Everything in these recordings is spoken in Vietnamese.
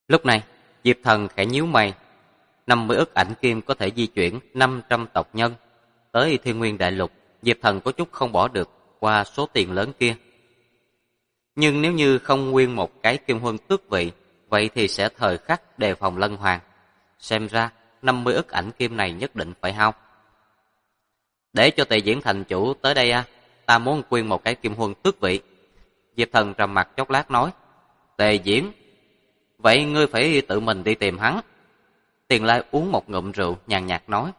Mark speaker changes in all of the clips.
Speaker 1: Lúc này, Diệp Thần khẽ nhíu mày. 50 ức ảnh kim có thể di chuyển 500 tộc nhân tới Thiên Nguyên Đại Lục. Diệp Thần có chút không bỏ được qua số tiền lớn kia. Nhưng nếu như không nguyên một cái kim huân tước vị, vậy thì sẽ thời khắc đề phòng lân hoàng. Xem ra 50 ức ảnh kim này nhất định phải hao. Để cho Tề Diễn thành chủ tới đây ta muốn quyên một cái kim huân tước vị. Diệp Thần trầm mặt chốc lát nói. Tề Diễn, vậy ngươi phải tự mình đi tìm hắn. Tiền Lai uống một ngụm rượu, nhàn nhạt nói.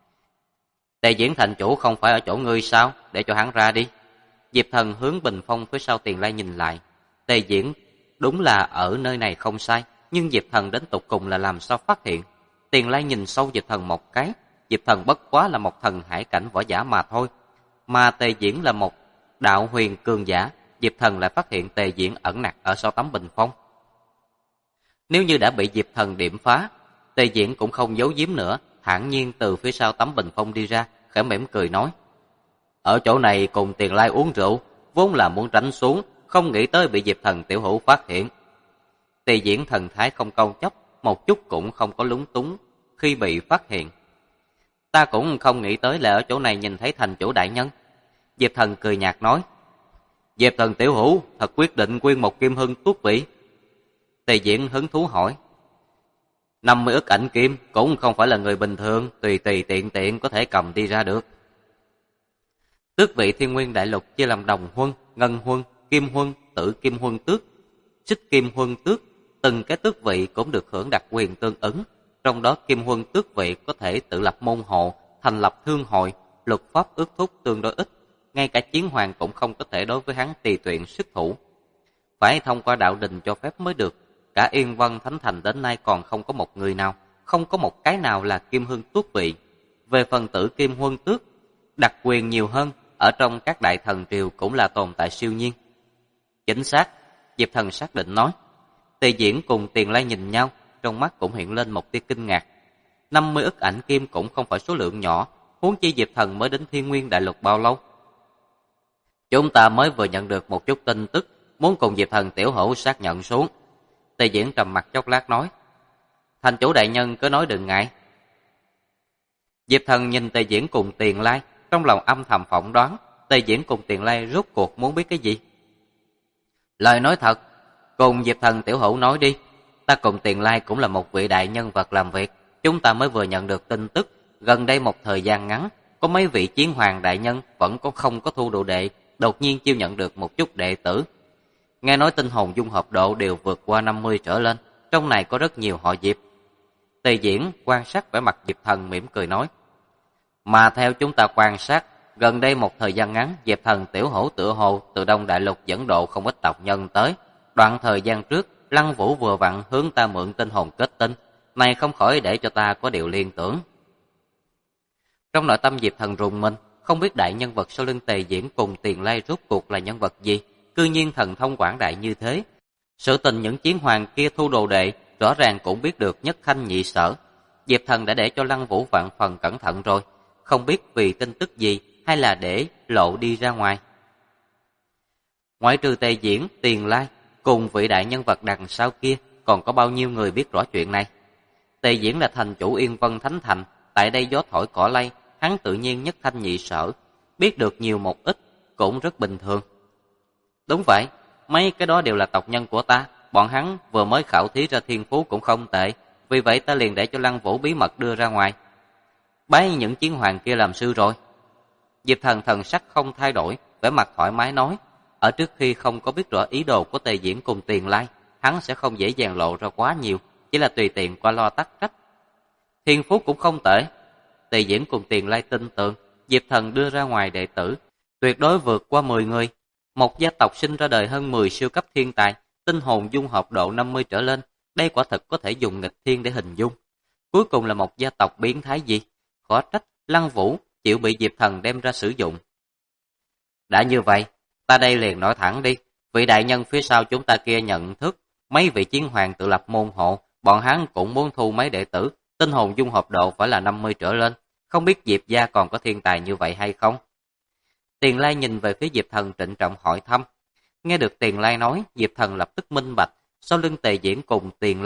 Speaker 1: Tề Diễn thành chủ không phải ở chỗ ngươi sao, để cho hắn ra đi. Diệp Thần hướng bình phong phía sau Tiền Lai nhìn lại. Tề Diễn đúng là ở nơi này không sai, nhưng Diệp Thần đến tục cùng là làm sao phát hiện. Tiền Lai nhìn sâu Diệp Thần một cái. Diệp Thần bất quá là một thần hải cảnh võ giả mà thôi, mà Tề Diễn là một đạo huyền cường giả. Diệp Thần lại phát hiện Tề Diễn ẩn nặc ở sau tấm bình phong. Nếu như đã bị Diệp Thần điểm phá, Tề Diễn cũng không giấu giếm nữa, thản nhiên từ phía sau tấm bình phong đi ra, khẽ mỉm cười nói. Ở chỗ này cùng Tiền Lai uống rượu, vốn là muốn tránh xuống, không nghĩ tới bị Diệp Thần tiểu hữu phát hiện. Tề Diễn thần thái không câu chấp, một chút cũng không có lúng túng khi bị phát hiện. Ta cũng không nghĩ tới là ở chỗ này nhìn thấy thành chủ đại nhân. Diệp Thần cười nhạt nói. Diệp Thần tiểu hữu thật quyết định quyên một kim hưng tước vị. Tề Diễn hứng thú hỏi. 50 ức ảnh kim cũng không phải là người bình thường tùy tiện có thể cầm đi ra được. Tước vị Thiên Nguyên Đại Lục chia làm đồng huân, ngân huân, kim huân, tử kim huân tước, xích kim huân tước. Từng cái tước vị cũng được hưởng đặc quyền tương ứng. Trong đó kim huân tước vị có thể tự lập môn hộ, thành lập thương hội, luật pháp ước thúc tương đối ít. Ngay cả chiến hoàng cũng không có thể đối với hắn tùy tiện xuất thủ. Phải thông qua đạo đình cho phép mới được. Cả Yên Vân Thánh Thành đến nay còn không có một người nào, không có một cái nào là kim hưng tước vị. Về phần tử kim huân tước, đặc quyền nhiều hơn, ở trong các đại thần triều cũng là tồn tại siêu nhiên. Chính xác, Diệp Thần xác định nói. Tề Diễn cùng Tiền Lai nhìn nhau, trong mắt cũng hiện lên một tia kinh ngạc. 50 ức ảnh kim cũng không phải số lượng nhỏ, huống chi Diệp Thần mới đến Thiên Nguyên Đại Lục bao lâu. Chúng ta mới vừa nhận được một chút tin tức, muốn cùng Diệp Thần tiểu hữu xác nhận xuống. Tề Diễn trầm mặt chốc lát nói. Thành chủ đại nhân cứ nói đừng ngại. Diệp Thần nhìn Tề Diễn cùng Tiền Lai, trong lòng âm thầm phỏng đoán Tề Diễn cùng Tiền Lai rốt cuộc muốn biết cái gì. Lời nói thật, cùng Diệp Thần tiểu hữu nói đi. Ta cùng Tiền Lai cũng là một vị đại nhân vật làm việc. Chúng ta mới vừa nhận được tin tức, gần đây một thời gian ngắn, có mấy vị chiến hoàng đại nhân vẫn không có thu đồ đệ, đột nhiên chiêu nhận được một chút đệ tử. Nghe nói tinh hồn dung hợp độ đều vượt qua 50 trở lên, trong này có rất nhiều họ Diệp. Tề Diễn quan sát vẻ mặt Diệp Thần mỉm cười nói. Mà theo chúng ta quan sát, gần đây một thời gian ngắn, Diệp Thần tiểu hữu tựa hồ từ Đông Đại Lục dẫn độ không ít tộc nhân tới. Đoạn thời gian trước, Lăng Vũ vừa vặn hướng ta mượn tinh hồn kết tinh, này không khỏi để cho ta có điều liên tưởng. Trong nội tâm Diệp Thần rùng mình, không biết đại nhân vật sau lưng Tề Diễn cùng Tiền Lai rốt cuộc là nhân vật gì, cư nhiên thần thông quảng đại như thế. Sự tình những chiến hoàng kia thu đồ đệ, rõ ràng cũng biết được nhất khanh nhị sở. Diệp Thần đã để cho Lăng Vũ vạn phần cẩn thận rồi, không biết vì tin tức gì hay là để lộ đi ra ngoài. Ngoại trừ Tề Diễn, Tiền Lai cùng vị đại nhân vật đằng sau kia, còn có bao nhiêu người biết rõ chuyện này? Tề Diễn là thành chủ Yên Vân Thánh Thành, tại đây gió thổi cỏ lay, hắn tự nhiên nhất khanh nhị sở, biết được nhiều một ít cũng rất bình thường. Đúng vậy, mấy cái đó đều là tộc nhân của ta, bọn hắn vừa mới khảo thí ra thiên phú cũng không tệ, vì vậy ta liền để cho Lăng Vũ bí mật đưa ra ngoài. Bái những chiến hoàng kia làm sư rồi. Diệp Thần thần sắc không thay đổi, vẻ mặt thoải mái nói, ở trước khi không có biết rõ ý đồ của Tề Diễn cùng Tiền Lai, hắn sẽ không dễ dàng lộ ra quá nhiều, chỉ là tùy tiện qua lo tắc trách. Thiên phú cũng không tệ. Tề Diễn cùng Tiền Lai tin tưởng, Diệp Thần đưa ra ngoài đệ tử, tuyệt đối vượt qua 10 người. Một gia tộc sinh ra đời hơn 10 siêu cấp thiên tài, tinh hồn dung hợp độ 50 trở lên, đây quả thật có thể dùng nghịch thiên để hình dung. Cuối cùng là một gia tộc biến thái gì? Khó trách Lăng Vũ chịu bị Diệp Thần đem ra sử dụng. Đã như vậy, ta đây liền nói thẳng đi, vị đại nhân phía sau chúng ta kia nhận thức, mấy vị chiến hoàng tự lập môn hộ, bọn hắn cũng muốn thu mấy đệ tử, tinh hồn dung hợp độ phải là 50 trở lên, không biết Diệp gia còn có thiên tài như vậy hay không? Tiền Lai nhìn về phía Diệp Thần trịnh trọng hỏi thăm. Nghe được Tiền Lai nói, Diệp Thần lập tức minh bạch, sau lưng Tề Diễn cùng Tiền Lai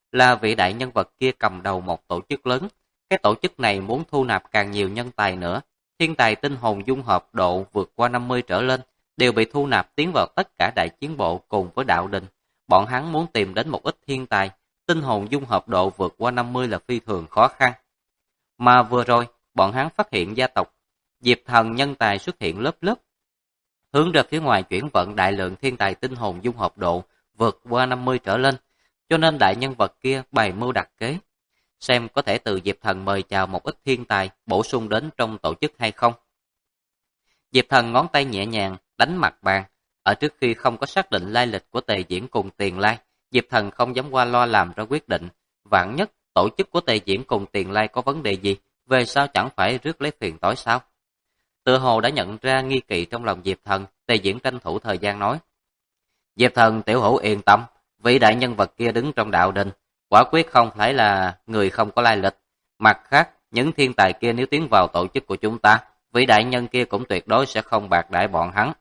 Speaker 1: là vị đại nhân vật kia cầm đầu một tổ chức lớn. Cái tổ chức này muốn thu nạp càng nhiều nhân tài nữa. Thiên tài tinh hồn dung hợp độ vượt qua 50 trở lên đều bị thu nạp tiến vào tất cả đại chiến bộ cùng với đạo đình. Bọn hắn muốn tìm đến một ít thiên tài, tinh hồn dung hợp độ vượt qua 50 là phi thường khó khăn. Mà vừa rồi, bọn hắn phát hiện gia tộc Diệp Thần nhân tài xuất hiện lớp lớp, hướng ra phía ngoài chuyển vận đại lượng thiên tài tinh hồn dung hợp độ vượt qua 50 trở lên, cho nên đại nhân vật kia bày mưu đặt kế, xem có thể từ Diệp Thần mời chào một ít thiên tài bổ sung đến trong tổ chức hay không. Diệp Thần ngón tay nhẹ nhàng đánh mặt bàn, ở trước khi không có xác định lai lịch của Tề Diễn cùng Tiền Lai, Diệp Thần không dám qua loa làm ra quyết định, vạn nhất tổ chức của Tề Diễn cùng Tiền Lai có vấn đề gì, về sau chẳng phải rước lấy phiền toái sao? Tựa hồ đã nhận ra nghi kỵ trong lòng Diệp Thần, Tề Diễn tranh thủ thời gian nói: Diệp Thần tiểu hữu yên tâm, vị đại nhân vật kia đứng trong đạo đình, quả quyết không phải là người không có lai lịch. Mặt khác, những thiên tài kia nếu tiến vào tổ chức của chúng ta, vị đại nhân kia cũng tuyệt đối sẽ không bạc đãi bọn hắn.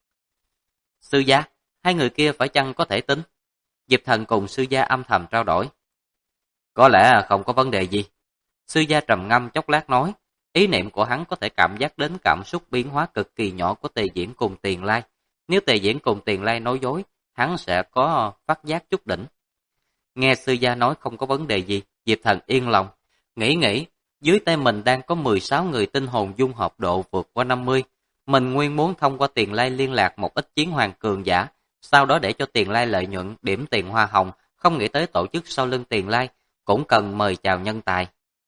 Speaker 1: Sư gia, hai người kia phải chăng có thể tính? Diệp Thần cùng sư gia âm thầm trao đổi. Có lẽ không có vấn đề gì. Sư gia trầm ngâm chốc lát nói, ý niệm của hắn có thể cảm giác đến cảm xúc biến hóa cực kỳ nhỏ của Tề Diễn cùng Tiền Lai. Nếu Tề Diễn cùng Tiền Lai nói dối, hắn sẽ có phát giác chút đỉnh. Nghe sư gia nói không có vấn đề gì, Diệp Thần yên lòng. Nghĩ, dưới tay mình đang có 16 người tinh hồn dung hợp độ vượt qua 50. Mình nguyên muốn thông qua Tiền Lai liên lạc một ít chiến hoàng cường giả, sau đó để cho Tiền Lai lợi nhuận điểm tiền hoa hồng, không nghĩ tới tổ chức sau lưng Tiền Lai cũng cần mời chào nhân tài.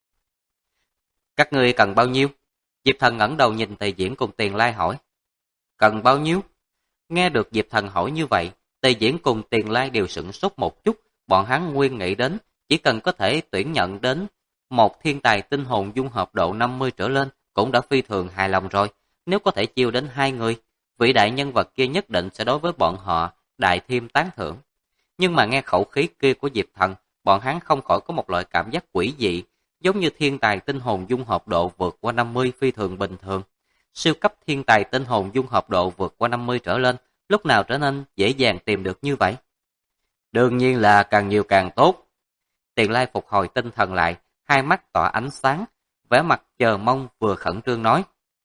Speaker 1: Các ngươi cần bao nhiêu? Diệp Thần ngẩng đầu nhìn Tề Diễn cùng Tiền Lai hỏi. Cần bao nhiêu? Nghe được Diệp Thần hỏi như vậy, Tề Diễn cùng Tiền Lai đều sửng sốt một chút, bọn hắn nguyên nghĩ đến chỉ cần có thể tuyển nhận đến một thiên tài tinh hồn dung hợp độ 50 trở lên cũng đã phi thường hài lòng rồi. Nếu có thể chiêu đến 2 người, vị đại nhân vật kia nhất định sẽ đối với bọn họ đại thêm tán thưởng. Nhưng mà nghe khẩu khí kia của Diệp Thần, bọn hắn không khỏi có một loại cảm giác quỷ dị, giống như thiên tài tinh hồn dung hợp độ vượt qua 50 phi thường bình thường. Siêu cấp thiên tài tinh hồn dung hợp độ vượt qua 50 trở lên, lúc nào trở nên dễ dàng tìm được như vậy? Đương nhiên là càng nhiều càng tốt. Tiền Lai phục hồi tinh thần lại, hai mắt tỏa ánh sáng, vẻ mặt chờ mong vừa khẩn trương nói.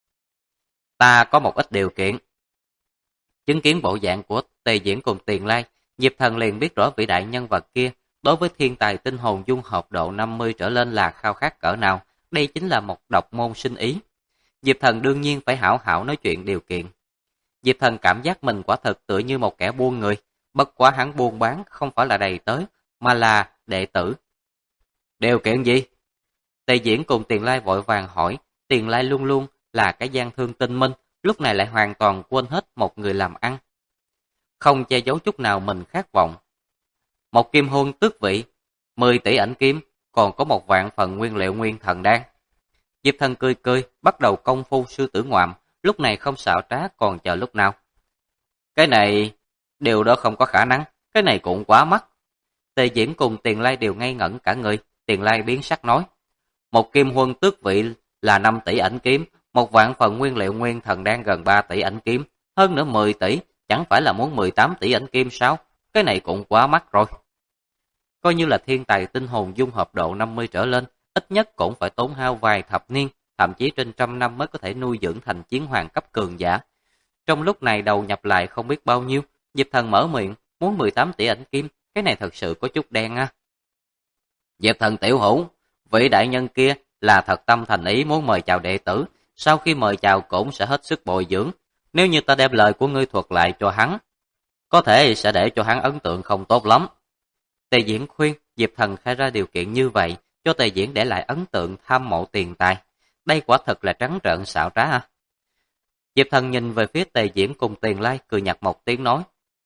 Speaker 1: Ta có một ít điều kiện. Chứng kiến bộ dạng của Tề Diễn cùng Tiền Lai, Diệp Thần liền biết rõ vị đại nhân vật kia đối với thiên tài tinh hồn dung hợp độ 50 trở lên là khao khát cỡ nào. Đây chính là một độc môn sinh ý. Diệp Thần đương nhiên phải hảo hảo nói chuyện điều kiện. Diệp Thần cảm giác mình quả thực tựa như một kẻ buôn người, bất quá hắn buôn bán không phải là đầy tới, mà là đệ tử. Điều kiện gì? Tề Diễn cùng Tiền Lai vội vàng hỏi. Tiền Lai luôn luôn là cái gian thương tinh minh, lúc này lại hoàn toàn quên hết một người làm ăn. Không che giấu chút nào mình khát vọng. Một kim hôn tước vị, 10 tỷ ảnh kim, còn có 1 vạn phần nguyên liệu nguyên thần đan. Diệp Thần cười, bắt đầu công phu sư tử ngoạm, lúc này không xạo trá còn chờ lúc nào. Cái này, điều đó không có khả năng, cái này cũng quá mắc. Tề Diễn cùng Tiền Lai đều ngây ngẩn cả người, Tiền Lai biến sắc nói. Một kim huân tước vị là 5 tỷ ảnh kiếm, 1 vạn phần nguyên liệu nguyên thần đan gần 3 tỷ ảnh kiếm, hơn nữa 10 tỷ, chẳng phải là muốn 18 tỷ ảnh kim sao? Cái này cũng quá mắc rồi. Coi như là thiên tài tinh hồn dung hợp độ 50 trở lên, ít nhất cũng phải tốn hao vài thập niên, thậm chí trên trăm năm mới có thể nuôi dưỡng thành chiến hoàng cấp cường giả. Trong lúc này đầu nhập lại không biết bao nhiêu, Diệp Thần mở miệng, muốn 18 tỷ ảnh kim, cái này thật sự có chút đen á. Diệp Thần tiểu hữu, vị đại nhân kia là thật tâm thành ý muốn mời chào đệ tử, sau khi mời chào cũng sẽ hết sức bồi dưỡng. Nếu như ta đem lời của ngươi thuật lại cho hắn, có thể sẽ để cho hắn ấn tượng không tốt lắm. Tề Diễn khuyên Diệp Thần khai ra điều kiện như vậy, cho Tề Diễn để lại ấn tượng tham mộ tiền tài. Đây quả thật là trắng trợn xảo trá à. Diệp Thần nhìn về phía Tề Diễn cùng Tiền Lai, cười nhạt một tiếng nói.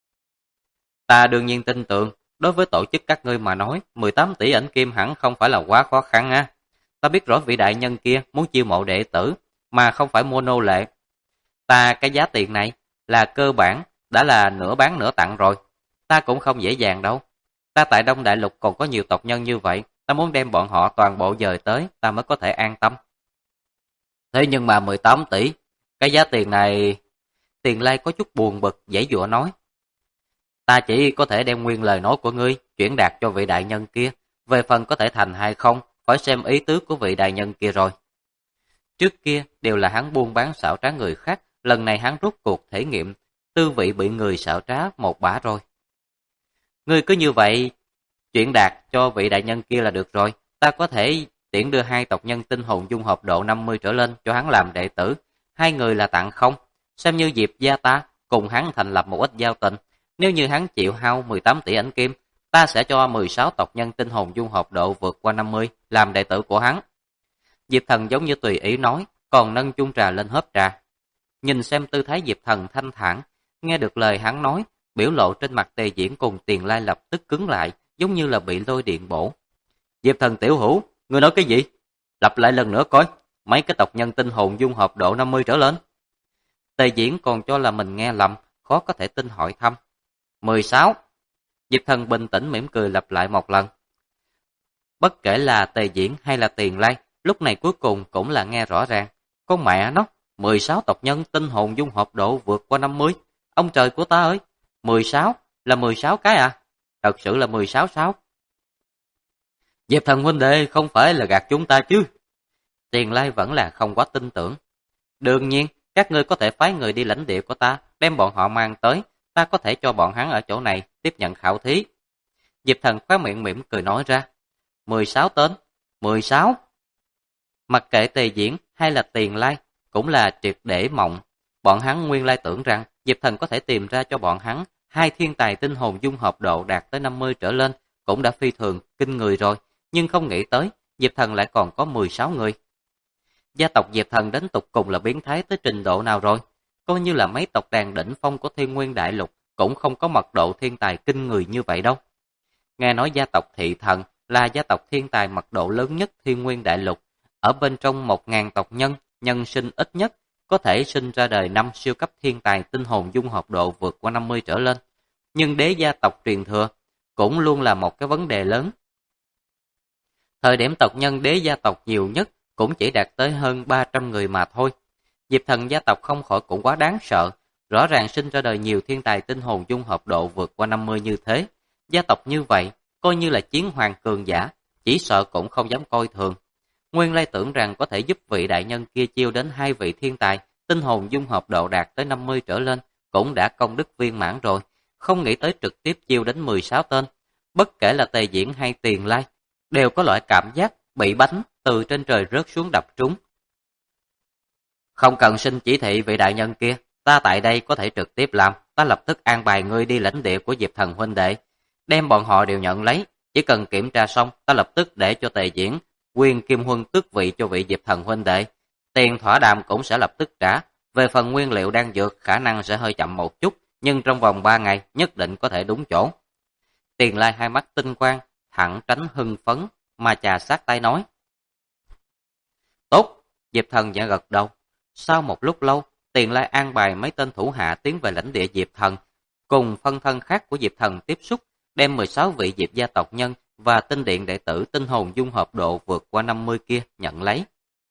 Speaker 1: Ta đương nhiên tin tưởng, đối với tổ chức các ngươi mà nói, 18 tỷ ảnh kim hẳn không phải là quá khó khăn á. Ta biết rõ vị đại nhân kia muốn chiêu mộ đệ tử, mà không phải mua nô lệ. Ta cái giá tiền này là cơ bản, đã là nửa bán nửa tặng rồi. Ta cũng không dễ dàng đâu. Ta tại Đông Đại Lục còn có nhiều tộc nhân như vậy, ta muốn đem bọn họ toàn bộ dời tới, ta mới có thể an tâm. Thế nhưng mà 18 tỷ, cái giá tiền này... Tiền Lai có chút buồn bực, giãy giụa nói. Ta chỉ có thể đem nguyên lời nói của ngươi chuyển đạt cho vị đại nhân kia, Về phần có thể thành hay không, phải xem ý tứ của vị đại nhân kia rồi. Trước kia đều là hắn buôn bán xảo trá người khác, lần này hắn rút cuộc thể nghiệm, tư vị bị người xảo trá một bả rồi. Ngươi cứ như vậy, chuyển đạt cho vị đại nhân kia là được rồi, ta có thể tiễn đưa 2 tộc nhân tinh hồn dung hợp độ 50 trở lên cho hắn làm đệ tử, 2 người là tặng không, xem như Diệp gia ta cùng hắn thành lập một ít giao tình, nếu như hắn chịu hao 18 tỷ ảnh kim, ta sẽ cho 16 tộc nhân tinh hồn dung hợp độ vượt qua 50 làm đệ tử của hắn. Diệp Thần giống như tùy ý nói, còn nâng chung trà lên hớp trà. Nhìn xem tư thái Diệp Thần thanh thản, nghe được lời hắn nói, biểu lộ trên mặt Tề Diễn cùng Tiền Lai lập tức cứng lại, giống như là bị lôi điện bổ. Diệp Thần tiểu hữu, ngươi nói cái gì? Lặp lại lần nữa coi, mấy cái tộc nhân tinh hồn dung hợp độ 50 trở lên. Tề Diễn còn cho là mình nghe lầm, khó có thể tin hỏi thăm. 16. Diệp Thần bình tĩnh mỉm cười lặp lại một lần. Bất kể là Tề Diễn hay là Tiền Lai, lúc này cuối cùng cũng là nghe rõ ràng. Con mẹ nó, 16 tộc nhân tinh hồn dung hợp độ vượt qua 50. Ông trời của ta ơi, 16 là 16 cái à? Thật sự là 16 sao? Diệp Thần huynh đệ không phải là gạt chúng ta chứ? Tiền Lai vẫn là không quá tin tưởng. Đương nhiên, các ngươi có thể phái người đi lãnh địa của ta, đem bọn họ mang tới, ta có thể cho bọn hắn ở chỗ này tiếp nhận khảo thí. Diệp Thần khóe miệng mỉm cười nói ra. 16 tên, 16. Mặc kệ Tề Diễn hay là Tiền Lai, cũng là triệt để mộng. Bọn hắn nguyên lai tưởng rằng Diệp Thần có thể tìm ra cho bọn hắn 2 thiên tài tinh hồn dung hợp độ đạt tới 50 trở lên, cũng đã phi thường kinh người rồi, nhưng không nghĩ tới Diệp Thần lại còn có 16 người. Gia tộc Diệp Thần đến tục cùng là biến thái tới trình độ nào rồi? Coi như là mấy tộc đàn đỉnh phong của Thiên Nguyên Đại Lục cũng không có mật độ thiên tài kinh người như vậy đâu. Nghe nói gia tộc Thị Thần là gia tộc thiên tài mật độ lớn nhất Thiên Nguyên Đại Lục, ở bên trong 1000 tộc nhân, nhân sinh ít nhất có thể sinh ra đời 5 siêu cấp thiên tài tinh hồn dung hợp độ vượt qua 50 trở lên. Nhưng đế gia tộc truyền thừa cũng luôn là một cái vấn đề lớn. Thời điểm tộc nhân đế gia tộc nhiều nhất cũng chỉ đạt tới hơn 300 người mà thôi. Diệp Thần gia tộc không khỏi cũng quá đáng sợ, rõ ràng sinh ra đời nhiều thiên tài tinh hồn dung hợp độ vượt qua 50 như thế. Gia tộc như vậy, coi như là chiến hoàng cường giả, chỉ sợ cũng không dám coi thường. Nguyên lai tưởng rằng có thể giúp vị đại nhân kia chiêu đến 2 vị thiên tài, tinh hồn dung hợp độ đạt tới 50 trở lên, cũng đã công đức viên mãn rồi, không nghĩ tới trực tiếp chiêu đến 16 tên. Bất kể là Tề Diễn hay Tiền Lai, đều có loại cảm giác bị bánh từ trên trời rớt xuống đập trúng. Không cần xin chỉ thị vị đại nhân kia, ta tại đây có thể trực tiếp làm, ta lập tức an bài ngươi đi lãnh địa của Diệp Thần huynh đệ, đem bọn họ đều nhận lấy, chỉ cần kiểm tra xong, ta lập tức để cho Tề Diễn quyền kim huân tước vị cho vị Diệp Thần huynh đệ. Tiền thỏa đàm cũng sẽ lập tức trả, về phần nguyên liệu đang dược khả năng sẽ hơi chậm một chút, nhưng trong vòng 3 ngày nhất định có thể đúng chỗ. Tiền Lai hai mắt tinh quang, thẳng tránh hưng phấn, mà chà sát tay nói. Tốt, Diệp Thần nhẹ gật đầu. Sau một lúc lâu, Tiền Lai an bài mấy tên thủ hạ tiến về lãnh địa Diệp Thần, cùng phân thân khác của Diệp Thần tiếp xúc, đem 16 vị Diệp gia tộc nhân và tinh điện đệ tử tinh hồn dung hợp độ vượt qua 50 kia nhận lấy.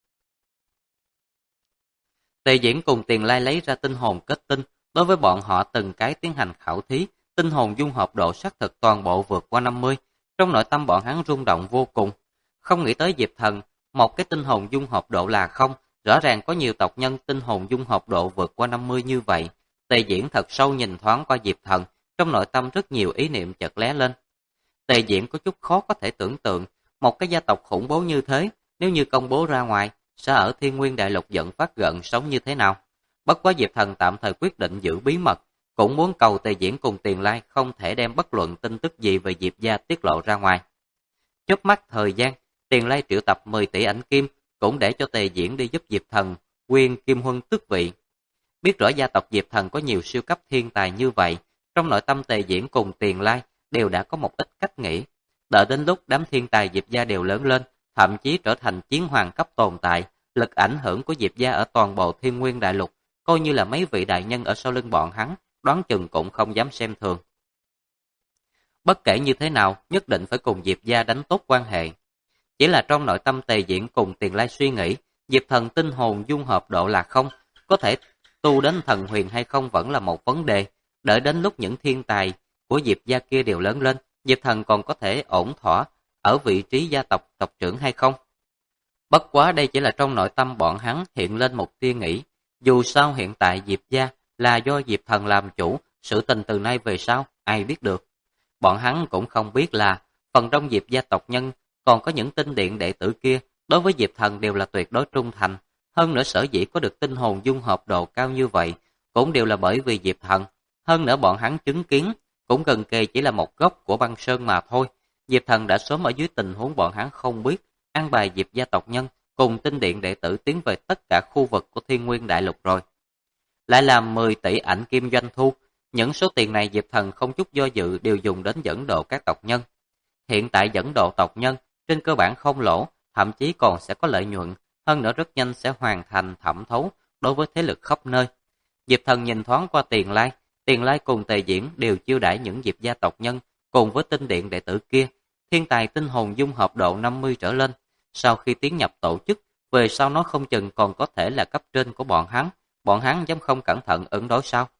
Speaker 1: Tề Diễn cùng Tiền Lai lấy ra tinh hồn kết tinh, đối với bọn họ từng cái tiến hành khảo thí, tinh hồn dung hợp độ xác thực toàn bộ vượt qua 50, trong nội tâm bọn hắn rung động vô cùng. Không nghĩ tới Diệp Thần, một cái tinh hồn dung hợp độ là không, rõ ràng có nhiều tộc nhân tinh hồn dung hợp độ vượt qua 50 như vậy. Tề Diễn thật sâu nhìn thoáng qua Diệp Thần, trong nội tâm rất nhiều ý niệm chợt lóe lên. Tề Diễn có chút khó có thể tưởng tượng, một cái gia tộc khủng bố như thế, nếu như công bố ra ngoài, sẽ ở Thiên Nguyên Đại Lục giận phát gợn sóng như thế nào. Bất quá Diệp Thần tạm thời quyết định giữ bí mật, cũng muốn cầu Tề Diễn cùng Tiền Lai không thể đem bất luận tin tức gì về Diệp gia tiết lộ ra ngoài. Chớp mắt thời gian, Tiền Lai triệu tập 10 tỷ ảnh kim, cũng để cho Tề Diễn đi giúp Diệp Thần quyền kim huân tước vị. Biết rõ gia tộc Diệp Thần có nhiều siêu cấp thiên tài như vậy, trong nội tâm Tề Diễn cùng Tiền Lai đều đã có một ít cách nghĩ. Đợi đến lúc đám thiên tài Diệp gia đều lớn lên, thậm chí trở thành chiến hoàng cấp tồn tại, lực ảnh hưởng của Diệp gia ở toàn bộ Thiên Nguyên Đại Lục, coi như là mấy vị đại nhân ở sau lưng bọn hắn, đoán chừng cũng không dám xem thường. Bất kể như thế nào, nhất định phải cùng Diệp gia đánh tốt quan hệ. Chỉ là trong nội tâm Tề Diễn cùng Tiền Lai suy nghĩ, Diệp Thần tinh hồn dung hợp độ là không, có thể tu đến thần huyền hay không vẫn là một vấn đề. Đợi đến lúc những thiên tài của Diệp gia kia đều lớn lên, Diệp Thần còn có thể ổn thỏa ở vị trí gia tộc tộc trưởng hay không? Bất quá đây chỉ là trong nội tâm bọn hắn hiện lên một tia nghĩ, dù sao hiện tại Diệp gia là do Diệp Thần làm chủ, sự tình từ nay về sau ai biết được. Bọn hắn cũng không biết là phần đông Diệp gia tộc nhân còn có những tinh điện đệ tử kia đối với Diệp Thần đều là tuyệt đối trung thành, hơn nữa sở dĩ có được tinh hồn dung hợp độ cao như vậy cũng đều là bởi vì Diệp Thần, hơn nữa bọn hắn chứng kiến cũng gần kề chỉ là một góc của băng sơn mà thôi. Diệp Thần đã sớm ở dưới tình huống bọn hắn không biết, an bài Diệp gia tộc nhân cùng tinh điện đệ tử tiến về tất cả khu vực của Thiên Nguyên Đại Lục rồi. Lại làm 10 tỷ ảnh kim doanh thu, những số tiền này Diệp Thần không chút do dự đều dùng đến dẫn độ các tộc nhân. Hiện tại dẫn độ tộc nhân trên cơ bản không lỗ, thậm chí còn sẽ có lợi nhuận, hơn nữa rất nhanh sẽ hoàn thành thẩm thấu đối với thế lực khắp nơi. Diệp Thần nhìn thoáng qua Tiền Lai cùng Tề Diễn đều chiêu đãi những Diệp gia tộc nhân cùng với tinh điện đệ tử kia, thiên tài tinh hồn dung hợp độ 50 trở lên. Sau khi tiến nhập tổ chức, về sau nó không chừng còn có thể là cấp trên của bọn hắn dám không cẩn thận ứng đối sao?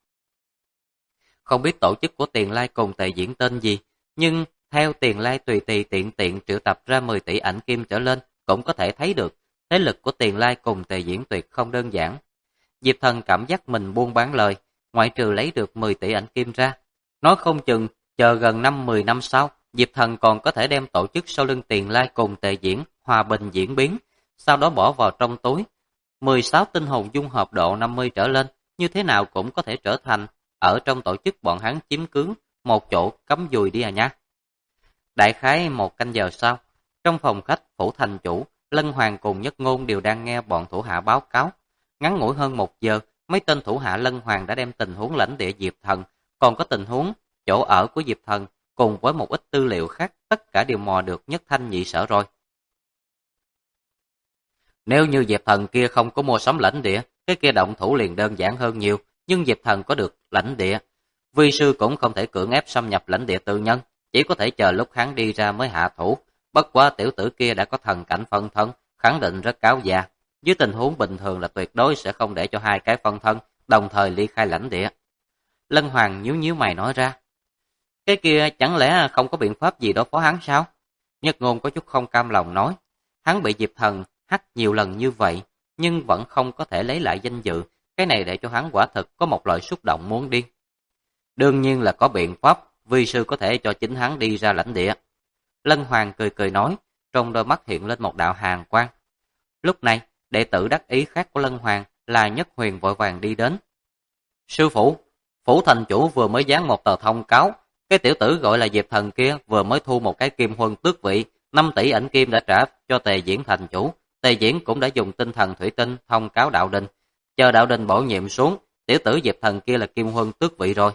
Speaker 1: Không biết tổ chức của Tiền Lai cùng Tề Diễn tên gì, nhưng theo Tiền Lai tùy tùy tiện tiện triệu tập ra 10 tỷ ảnh kim trở lên, cũng có thể thấy được thế lực của Tiền Lai cùng Tề Diễn tuyệt không đơn giản. Diệp Thần cảm giác mình buôn bán lời, ngoại trừ lấy được 10 tỷ ảnh kim ra, nói không chừng chờ gần 5-10 năm sau, Diệp Thần còn có thể đem tổ chức sau lưng Tiền Lai cùng Tề Diễn hòa bình diễn biến, sau đó bỏ vào trong túi. 16 tinh hồn dung hợp độ 50 trở lên, như thế nào cũng có thể trở thành ở trong tổ chức bọn hắn chiếm cứ một chỗ cắm dùi đi à nha. Đại khái 1 canh giờ sau, trong phòng khách phủ thành chủ, Lân Hoàng cùng Nhất Ngôn đều đang nghe bọn thủ hạ báo cáo. Ngắn ngủi hơn 1 giờ, mấy tên thủ hạ Lân Hoàng đã đem tình huống lãnh địa Diệp Thần, còn có tình huống chỗ ở của Diệp Thần cùng với một ít tư liệu khác, tất cả đều mò được nhất thanh nhị sở rồi. Nếu như Diệp Thần kia không có mua sắm lãnh địa, cái kia động thủ liền đơn giản hơn nhiều, nhưng Diệp Thần có được lãnh địa, vi sư cũng không thể cưỡng ép xâm nhập lãnh địa tư nhân, chỉ có thể chờ lúc hắn đi ra mới hạ thủ. Bất quá tiểu tử kia đã có thần cảnh phân thân, khẳng định rất cáo già. Dưới tình huống bình thường là tuyệt đối sẽ không để cho 2 cái phân thân đồng thời ly khai lãnh địa. Lân Hoàng nhíu mày nói ra. Cái kia chẳng lẽ không có biện pháp gì đối phó hắn sao? Nhất Ngôn có chút không cam lòng nói. Hắn bị Diệp Thần hắt nhiều lần như vậy, nhưng vẫn không có thể lấy lại danh dự. Cái này để cho hắn quả thực có một loại xúc động muốn điên. Đương nhiên là có biện pháp, vi sư có thể cho chính hắn đi ra lãnh địa. Lân Hoàng cười nói, trong đôi mắt hiện lên một đạo hàn quang. Lúc này, đệ tử đắc ý khác của Lân Hoàng là Nhất Huyền vội vàng đi đến. Sư phụ, phủ thành chủ vừa mới dán một tờ thông cáo, cái tiểu tử gọi là Diệp Thần kia vừa mới thu một cái kim huân tước vị, 5 tỷ ảnh kim đã trả cho Tề Diễn thành chủ. Tề Diễn cũng đã dùng tinh thần thủy tinh thông cáo đạo đình, chờ đạo đình bổ nhiệm xuống, tiểu tử Diệp Thần kia là kim huân tước vị rồi.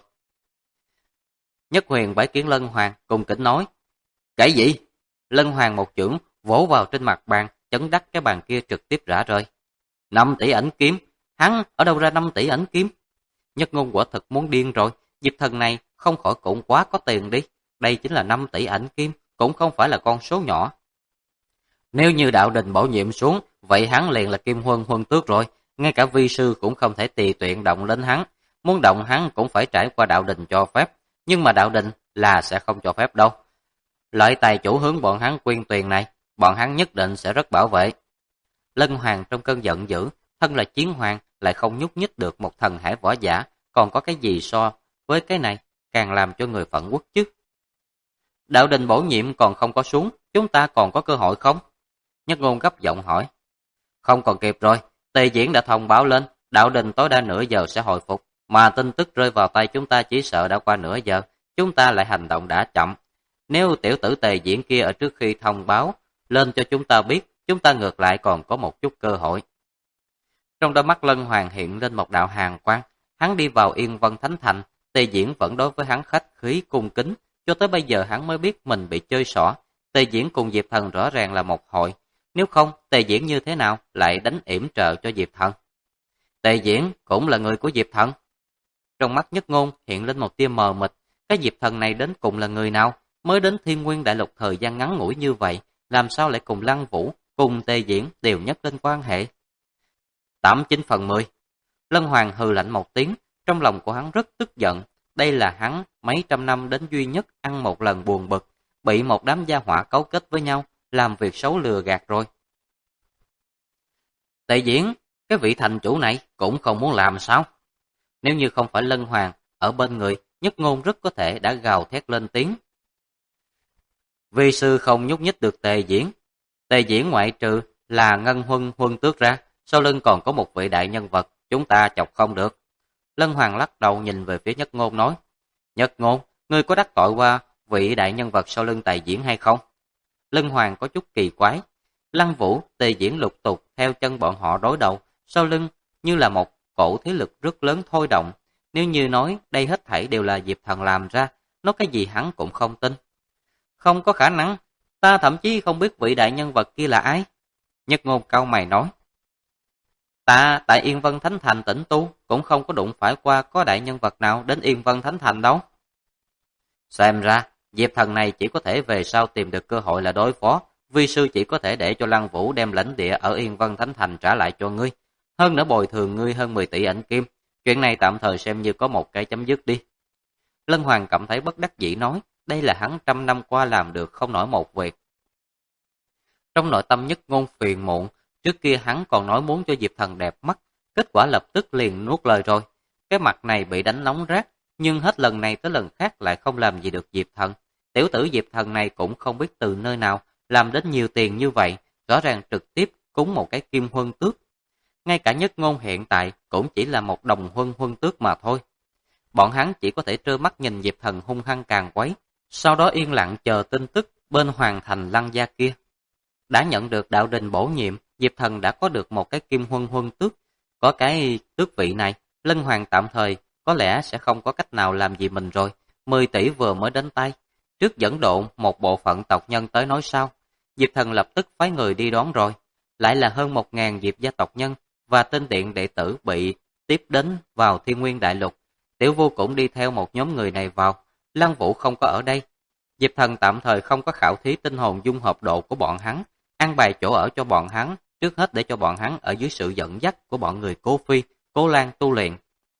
Speaker 1: Nhất Huyền bái kiến Lân Hoàng, cùng kính nói. Cái gì? Lân Hoàng một chưởng vỗ vào trên mặt bàn, chấn đắc cái bàn kia trực tiếp rã rơi. 5 tỷ ảnh kim? Hắn ở đâu ra 5 tỷ ảnh kim? Nhất Ngôn quả thực muốn điên rồi, Diệp Thần này không khỏi cũng quá có tiền đi. Đây chính là 5 tỷ ảnh kim, cũng không phải là con số nhỏ. Nếu như đạo đình bổ nhiệm xuống, vậy hắn liền là kim huân tước rồi. Ngay cả vi sư cũng không thể tùy tiện động lên hắn. Muốn động hắn cũng phải trải qua đạo đình cho phép. Nhưng mà đạo đình là sẽ không cho phép đâu. Lợi tài chủ hướng bọn hắn quyên tuyền này, bọn hắn nhất định sẽ rất bảo vệ. Lân Hoàng trong cơn giận dữ, thân là chiến hoàng lại không nhúc nhích được một thần hải võ giả, còn có cái gì so với cái này càng làm cho người phẫn uất chứ. Đạo đình bổ nhiệm còn không có xuống, chúng ta còn có cơ hội không? Nhất Ngôn gấp giọng hỏi. Không còn kịp rồi, Tề Diễn đã thông báo lên, đạo đình tối đa nửa giờ sẽ hồi phục, mà tin tức rơi vào tay chúng ta chỉ sợ đã qua nửa giờ, chúng ta lại hành động đã chậm. Nếu tiểu tử Tề Diễn kia ở trước khi thông báo lên cho chúng ta biết, chúng ta ngược lại còn có một chút cơ hội. Trong đôi mắt Lân Hoàng hiện lên một đạo hàn quang, hắn đi vào Yên Vân Thánh Thành, Tề Diễn vẫn đối với hắn khách khí cung kính, cho tới bây giờ hắn mới biết mình bị chơi xỏ. Tề Diễn cùng Diệp Thần rõ ràng là một hội, nếu không Tề Diễn như thế nào lại đánh yểm trợ cho Diệp Thần? Tề Diễn cũng là người của Diệp Thần. Trong mắt Nhất Ngôn hiện lên một tia mờ mịt, cái Diệp Thần này đến cùng là người nào? Mới đến Thiên Nguyên Đại Lục thời gian ngắn ngủi như vậy, làm sao lại cùng Lăng Vũ, cùng Tề Diễn đều nhắc lên quan hệ? 89/10. Lân Hoàng hừ lạnh một tiếng, trong lòng của hắn rất tức giận. Đây là hắn mấy trăm năm đến duy nhất ăn một lần buồn bực. bị một đám gia hỏa cấu kết với nhau, làm việc xấu lừa gạt rồi. Tề Diễn, cái vị thành chủ này cũng không muốn làm sao? Nếu như không phải Lân Hoàng ở bên người, Nhất Ngôn rất có thể đã gào thét lên tiếng. Vi sư không nhúc nhích được Tề Diễn. Tề Diễn ngoại trừ là Ngân Huân Huân Tước ra, sau lưng còn có một vị đại nhân vật, chúng ta chọc không được. Lân Hoàng lắc đầu nhìn về phía Nhất Ngôn nói, Nhất Ngôn, ngươi có đắc tội qua vị đại nhân vật sau lưng Tề Diễn hay không? Lân Hoàng có chút kỳ quái. Lăng Vũ, Tề Diễn lục tục theo chân bọn họ đối đầu, sau lưng như là một cổ thế lực rất lớn thôi động. Nếu như nói đây hết thảy đều là Diệp Thần làm ra, nói cái gì hắn cũng không tin. Không có khả năng, ta thậm chí không biết vị đại nhân vật kia là ai. Nhất Ngôn cau mày nói, ta tại Yên Vân Thánh Thành tĩnh tu, cũng không có đụng phải qua có đại nhân vật nào đến Yên Vân Thánh Thành đâu. Xem ra, Diệp Thần này chỉ có thể về sau tìm được cơ hội là đối phó, vi sư chỉ có thể để cho Lăng Vũ đem lãnh địa ở Yên Vân Thánh Thành trả lại cho ngươi. Hơn nữa bồi thường ngươi hơn 10 tỷ ảnh kim, chuyện này tạm thời xem như có một cái chấm dứt đi. Lân Hoàng cảm thấy bất đắc dĩ nói, đây là hắn trăm năm qua làm được không nổi một việc. Trong nội tâm Nhất Ngôn phiền muộn, trước kia hắn còn nói muốn cho Diệp Thần đẹp mắt, kết quả lập tức liền nuốt lời rồi. Cái mặt này bị đánh nóng rát, nhưng hết lần này tới lần khác lại không làm gì được Diệp Thần. Tiểu tử Diệp Thần này cũng không biết từ nơi nào làm đến nhiều tiền như vậy, rõ ràng trực tiếp cúng một cái kim huân tước. Ngay cả Nhất Ngôn hiện tại cũng chỉ là một đồng huân tước mà thôi. Bọn hắn chỉ có thể trơ mắt nhìn Diệp Thần hung hăng càng quấy, sau đó yên lặng chờ tin tức bên Hoàng Thành Lăng Gia kia. Đã nhận được đạo đình bổ nhiệm, Diệp Thần đã có được một cái kim huân tước. Có cái tước vị này, Lân Hoàng tạm thời có lẽ sẽ không có cách nào làm gì mình rồi. 10 tỷ vừa mới đến tay, trước dẫn độ một bộ phận tộc nhân tới nói sao. Diệp Thần lập tức phái người đi đón rồi. Lại là hơn 1000 Diệp gia tộc nhân và tinh điện đệ tử bị tiếp đến vào Thiên Nguyên Đại Lục. Tiểu Vô cũng đi theo một nhóm người này vào. Lăng Vũ không có ở đây. Diệp Thần tạm thời không có khảo thí tinh hồn dung hợp độ của bọn hắn, an bài chỗ ở cho bọn hắn, trước hết để cho bọn hắn ở dưới sự dẫn dắt của bọn người Cố Phi, Cố Lan tu luyện.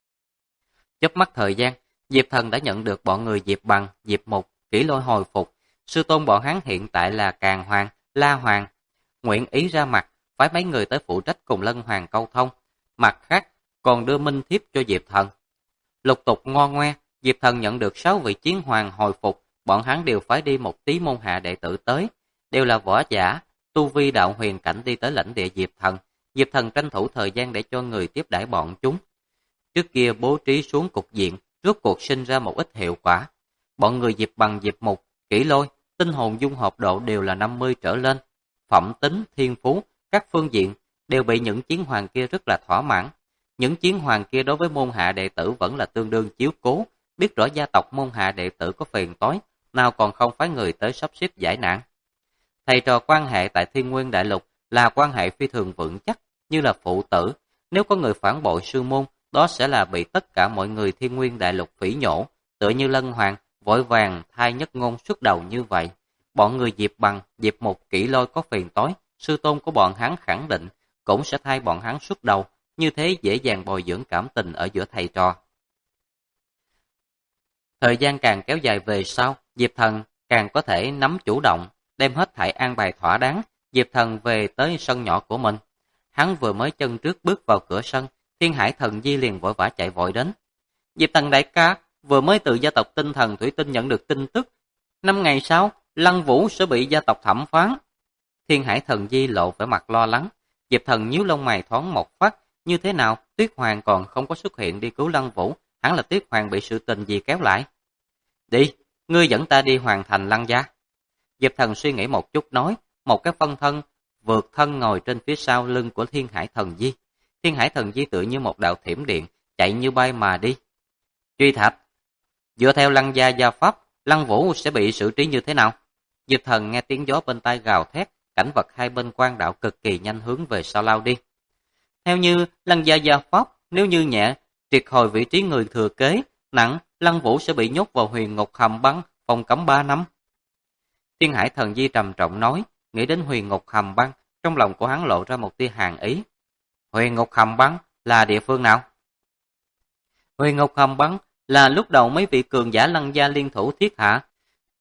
Speaker 1: Chớp mắt thời gian, Diệp Thần đã nhận được bọn người Diệp Bằng, Diệp Mục, Kỷ Lôi hồi phục. Sư tôn bọn hắn hiện tại là Càn Hoàng, La Hoàng. Nguyện ý ra mặt, phái mấy người tới phụ trách cùng Lân Hoàng câu thông. Mặt khác, còn đưa minh thiếp cho Diệp Thần. Lục tục ngo ngoe, Diệp Thần nhận được 6 vị chiến hoàng hồi phục, bọn hắn đều phái đi một tí môn hạ đệ tử tới. Đều là võ giả, tu vi đạo huyền cảnh đi tới lãnh địa Diệp Thần. Diệp Thần tranh thủ thời gian để cho người tiếp đãi bọn chúng. Trước kia bố trí xuống cục diện, rốt cuộc sinh ra một ít hiệu quả. Bọn người Diệp Bằng, Diệp Mục, Kỷ Lôi, tinh hồn dung hợp độ đều là 50 trở lên. Phẩm tính, thiên phú, các phương diện đều bị những chiến hoàng kia rất là thỏa mãn. Những chiến hoàng kia đối với môn hạ đệ tử vẫn là tương đương chiếu cố, biết rõ gia tộc môn hạ đệ tử có phiền toái, nào còn không phái người tới sắp xếp giải nạn. Thầy trò quan hệ tại Thiên Nguyên Đại Lục là quan hệ phi thường vững chắc, như là phụ tử. Nếu có người phản bội sư môn, đó sẽ là bị tất cả mọi người Thiên Nguyên Đại Lục phỉ nhổ, tựa như Lân Hoàng vội vàng thay Nhất Ngôn xuất đầu như vậy. Bọn người Diệp Bằng, Diệp Mục, Kỷ Lôi có phiền toái, sư tôn của bọn hắn khẳng định cũng sẽ thay bọn hắn xuất đầu, như thế dễ dàng bồi dưỡng cảm tình ở giữa thầy trò. Thời gian càng kéo dài về sau, Diệp Thần càng có thể nắm chủ động, đem hết thảy an bài thỏa đáng. Diệp Thần về tới sân nhỏ của mình. Hắn vừa mới chân trước bước vào cửa sân, Thiên Hải Thần Di liền vội vã chạy vội đến. Diệp Thần đại ca, vừa mới từ gia tộc Tinh Thần Thủy Tinh nhận được tin tức. 5 ngày sau, Lăng Vũ sẽ bị gia tộc thẩm phán. Thiên Hải Thần Di lộ vẻ mặt lo lắng. Diệp Thần nhíu lông mày thoáng một phát. Như thế nào, Tuyết Hoàng còn không có xuất hiện đi cứu Lăng Vũ, hẳn là Tuyết Hoàng bị sự tình gì kéo lại. Đi, ngươi dẫn ta đi hoàn thành Lăng gia. Diệp Thần suy nghĩ một chút nói, một cái phân thân vượt thân ngồi trên phía sau lưng của Thiên Hải Thần Di. Thiên Hải Thần Di tựa như một đạo thiểm điện, chạy như bay mà đi. Truy Thạch, dựa theo Lăng gia gia pháp, Lăng Vũ sẽ bị xử trí như thế nào? Diệp Thần nghe tiếng gió bên tai gào thét, cảnh vật hai bên quang đạo cực kỳ nhanh hướng về sau lao đi. Theo như Lăng gia gia pháp, nếu như nhẹ, triệt hồi vị trí người thừa kế, nặng, Lăng Vũ sẽ bị nhốt vào Huyền Ngục Hầm Băng, phòng cấm 3 năm. Thiên Hải Thần Di trầm trọng nói, nghĩ đến Huyền Ngục Hầm Băng, trong lòng của hắn lộ ra một tia hàn ý. Huyền Ngục Hầm Băng là địa phương nào? Huyền Ngục Hầm Băng là lúc đầu mấy vị cường giả Lăng gia liên thủ thiết hạ,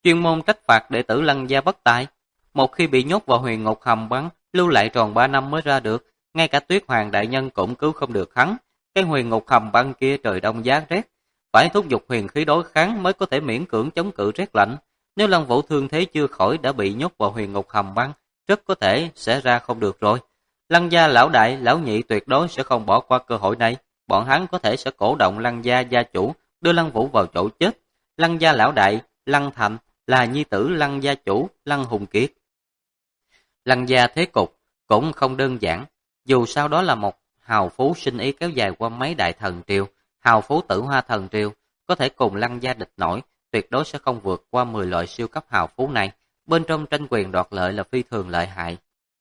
Speaker 1: chuyên môn trách phạt đệ tử Lăng gia bất tài. Một khi bị nhốt vào huyền ngục hầm bắn, lưu lại tròn 3 năm mới ra được, ngay cả Tuyết Hoàng đại nhân cũng cứu không được hắn. Cái huyền ngục hầm băng kia trời đông giá rét, phải thúc giục huyền khí đối kháng mới có thể miễn cưỡng chống cự rét lạnh. Nếu Lăng Vũ thương thế chưa khỏi đã bị nhốt vào huyền ngục hầm băng, rất có thể sẽ ra không được rồi. Lăng gia lão đại, lão nhị tuyệt đối sẽ không bỏ qua cơ hội này. Bọn hắn có thể sẽ cổ động Lăng gia gia chủ đưa Lăng Vũ vào chỗ chết. Lăng gia lão đại, Lăng Thành là nhi tử Lăng gia chủ, Lăng Hùng Kiệt. Lăng gia thế cục cũng không đơn giản, dù sao đó là một hào phú sinh ý kéo dài qua mấy đại thần triều, hào phú Tử Hoa thần triều có thể cùng Lăng gia địch nổi, tuyệt đối sẽ không vượt qua 10 loại siêu cấp hào phú này, bên trong tranh quyền đoạt lợi là phi thường lợi hại.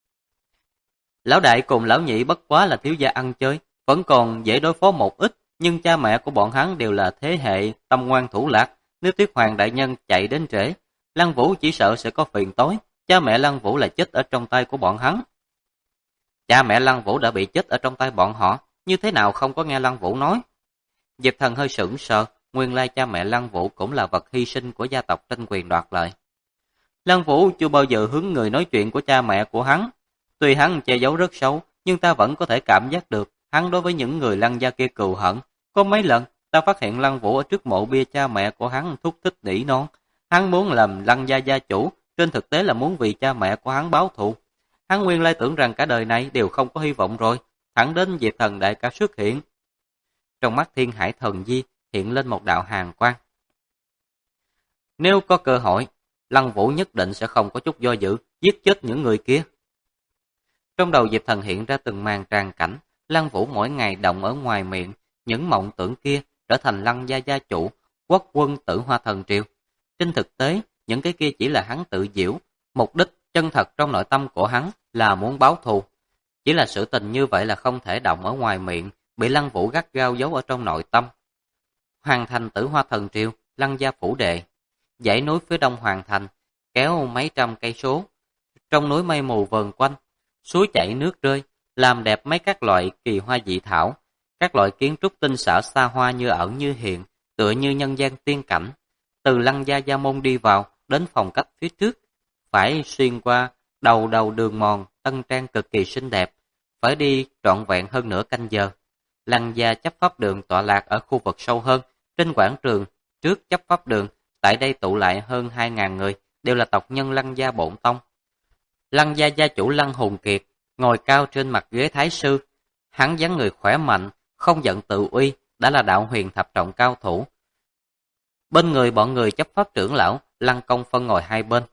Speaker 1: Lão đại cùng lão nhị bất quá là thiếu gia ăn chơi, vẫn còn dễ đối phó một ít, nhưng cha mẹ của bọn hắn đều là thế hệ tâm ngoan thủ lạc, nếu Tuyết Hoàng đại nhân chạy đến trễ, Lăng Vũ chỉ sợ sẽ có phiền toái, cha mẹ Lăng Vũ là chết ở trong tay của bọn hắn. Cha mẹ Lăng Vũ đã bị chết ở trong tay bọn họ, như thế nào không có nghe Lăng Vũ nói? Diệp Thần hơi sững sờ, nguyên lai cha mẹ Lăng Vũ cũng là vật hy sinh của gia tộc tranh quyền đoạt lợi. Lăng Vũ chưa bao giờ hướng người nói chuyện của cha mẹ của hắn. Tuy hắn che giấu rất sâu, nhưng ta vẫn có thể cảm giác được hắn đối với những người Lăng gia kia cừu hận. Có mấy lần, ta phát hiện Lăng Vũ ở trước mộ bia cha mẹ của hắn thúc thích nỉ non. Hắn muốn làm Lăng gia gia chủ, trên thực tế là muốn vì cha mẹ của hắn báo thù. Hắn nguyên lai tưởng rằng cả đời này đều không có hy vọng rồi, thẳng đến Diệp Thần đại ca xuất hiện. Trong mắt Thiên Hải Thần Di hiện lên một đạo hàn quang. Nếu có cơ hội, Lăng Vũ nhất định sẽ không có chút do dự, giết chết những người kia. Trong đầu Diệp Thần hiện ra từng màn tràn cảnh, Lăng Vũ mỗi ngày động ở ngoài miệng, những mộng tưởng kia trở thành Lăng gia gia chủ, quốc quân Tử Hoa thần triều. Trên thực tế, những cái kia chỉ là hắn tự giễu, mục đích chân thật trong nội tâm của hắn là muốn báo thù. Chỉ là sự tình như vậy là không thể động ở ngoài miệng, bị Lăng Vũ gắt gao giấu ở trong nội tâm. Hoàng thành Tử Hoa thần triều, Lăng gia phủ đệ. Dãy núi phía đông Hoàng thành, kéo mấy trăm cây số. Trong núi mây mù vờn quanh, suối chảy nước rơi, làm đẹp mấy các loại kỳ hoa dị thảo, các loại kiến trúc tinh xảo xa hoa như ẩn như hiện, tựa như nhân gian tiên cảnh. Từ Lăng gia gia môn đi vào, đến phòng khách phía trước, phải xuyên qua đầu đường mòn, tân trang cực kỳ xinh đẹp, phải đi trọn vẹn hơn nửa canh giờ. Lăng gia chấp pháp đường tọa lạc ở khu vực sâu hơn, trên quảng trường, trước chấp pháp đường, tại đây tụ lại hơn 2.000 người, đều là tộc nhân Lăng gia bổn tông. Lăng gia gia chủ Lăng Hùng Kiệt, ngồi cao trên mặt ghế thái sư, hắn dáng người khỏe mạnh, không giận tự uy, đã là đạo huyền thập trọng cao thủ. Bên người bọn người chấp pháp trưởng lão, Lăng Công phân ngồi hai bên.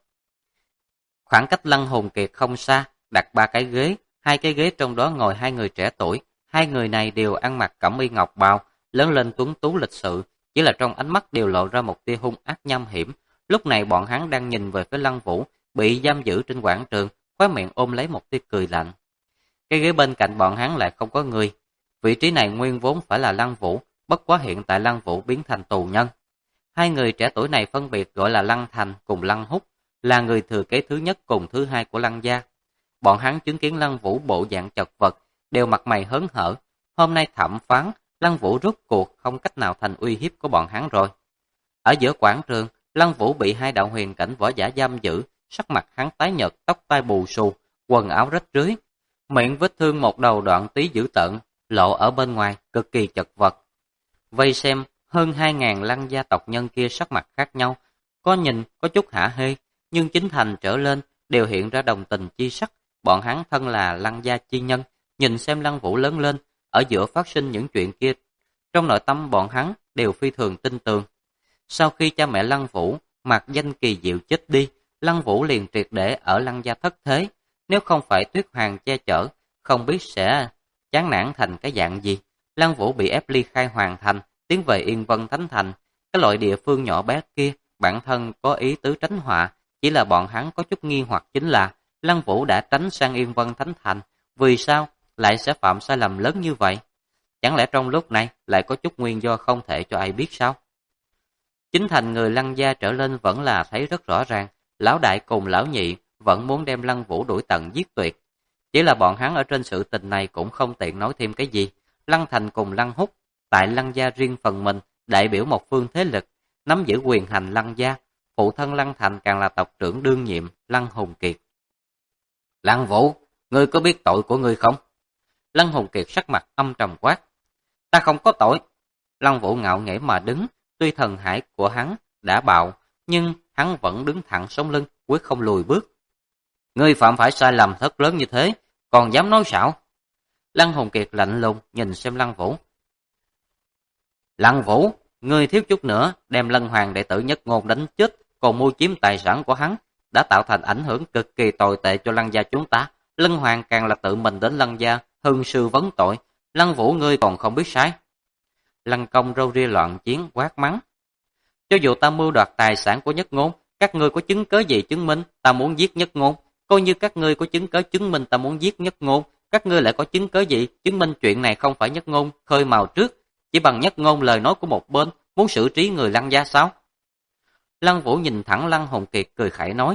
Speaker 1: Khoảng cách Lăng Hùng Kiệt không xa, đặt 3 cái ghế, 2 cái ghế trong đó ngồi 2 người trẻ tuổi. 2 người này đều ăn mặc cẩm y ngọc bào, lớn lên tuấn tú lịch sự, chỉ là trong ánh mắt đều lộ ra một tia hung ác nham hiểm. Lúc này bọn hắn đang nhìn về phía Lăng Vũ, bị giam giữ trên quảng trường, khóe miệng ôm lấy một tia cười lạnh. Cái ghế bên cạnh bọn hắn lại không có người. Vị trí này nguyên vốn phải là Lăng Vũ, bất quá hiện tại Lăng Vũ biến thành tù nhân. 2 người trẻ tuổi này phân biệt gọi là Lăng Thành cùng Lăng Húc, là người thừa kế thứ nhất cùng thứ hai của Lăng gia. Bọn hắn chứng kiến Lăng Vũ bộ dạng chật vật, đều mặt mày hớn hở. Hôm nay thẩm phán, Lăng Vũ rốt cuộc không cách nào thành uy hiếp của bọn hắn rồi. Ở giữa quảng trường, Lăng Vũ bị 2 đạo huyền cảnh võ giả giam giữ, sắc mặt hắn tái nhợt, tóc tai bù xù, quần áo rách rưới, miệng vết thương một đầu đoạn tí dữ tợn, lộ ở bên ngoài, cực kỳ chật vật. Vây xem, hơn 2.000 Lăng gia tộc nhân kia sắc mặt khác nhau, có nhìn, có chút hả hê, nhưng chính thành trở lên đều hiện ra đồng tình chi sắc. Bọn hắn thân là Lăng gia chi nhân, nhìn xem Lăng Vũ lớn lên, ở giữa phát sinh những chuyện kia. Trong nội tâm bọn hắn đều phi thường tin tưởng. Sau khi cha mẹ Lăng Vũ mặc danh kỳ diệu chết đi, Lăng Vũ liền triệt để ở Lăng gia thất thế. Nếu không phải Tuyết Hoàng che chở, không biết sẽ chán nản thành cái dạng gì. Lăng Vũ bị ép ly khai Hoàng thành, tiến về Yên Vân Thánh thành. Cái loại địa phương nhỏ bé kia, bản thân có ý tứ tránh họa, chỉ là bọn hắn có chút nghi hoặc chính là Lăng Vũ đã tránh sang Yên Vân Thánh thành, vì sao lại sẽ phạm sai lầm lớn như vậy? Chẳng lẽ trong lúc này lại có chút nguyên do không thể cho ai biết sao? Chính thành người Lăng gia trở lên vẫn là thấy rất rõ ràng, lão đại cùng lão nhị vẫn muốn đem Lăng Vũ đuổi tận giết tuyệt. Chỉ là bọn hắn ở trên sự tình này cũng không tiện nói thêm cái gì. Lăng Thành cùng Lăng Húc tại Lăng gia riêng phần mình đại biểu một phương thế lực, nắm giữ quyền hành Lăng gia, phụ thân Lăng Thành càng là tộc trưởng đương nhiệm Lăng Hùng Kiệt. Lăng Vũ, ngươi có biết tội của ngươi không? Lăng Hùng Kiệt sắc mặt âm trầm quát. Ta không có tội. Lăng Vũ ngạo nghễ mà đứng, tuy thần hải của hắn đã bạo, nhưng hắn vẫn đứng thẳng sống lưng, quyết không lùi bước. Ngươi phạm phải sai lầm rất lớn như thế, còn dám nói xạo? Lăng Hùng Kiệt lạnh lùng nhìn xem Lăng Vũ. Lăng Vũ, ngươi thiếu chút nữa đem Lân Hoàng đệ tử Nhất Ngôn đánh chết, còn mua chiếm tài sản của hắn, đã tạo thành ảnh hưởng cực kỳ tồi tệ cho Lăng gia chúng ta. Lân Hoàng càng là tự mình đến Lăng gia, hưng sư vấn tội. Lăng Vũ ngươi còn không biết sai. Lăng Công râu ria loạn chiến quát mắng. Cho dù ta mưu đoạt tài sản của Nhất Ngôn, các ngươi có chứng cớ gì chứng minh ta muốn giết Nhất Ngôn? Coi như các ngươi có chứng cớ chứng minh ta muốn giết Nhất Ngôn, các ngươi lại có chứng cớ gì chứng minh chuyện này không phải Nhất Ngôn khơi mào trước? Chỉ bằng Nhất Ngôn lời nói của một bên, muốn xử trí người Lăng gia sao? Lăng Vũ nhìn thẳng Lăng Hùng Kiệt cười khẩy nói.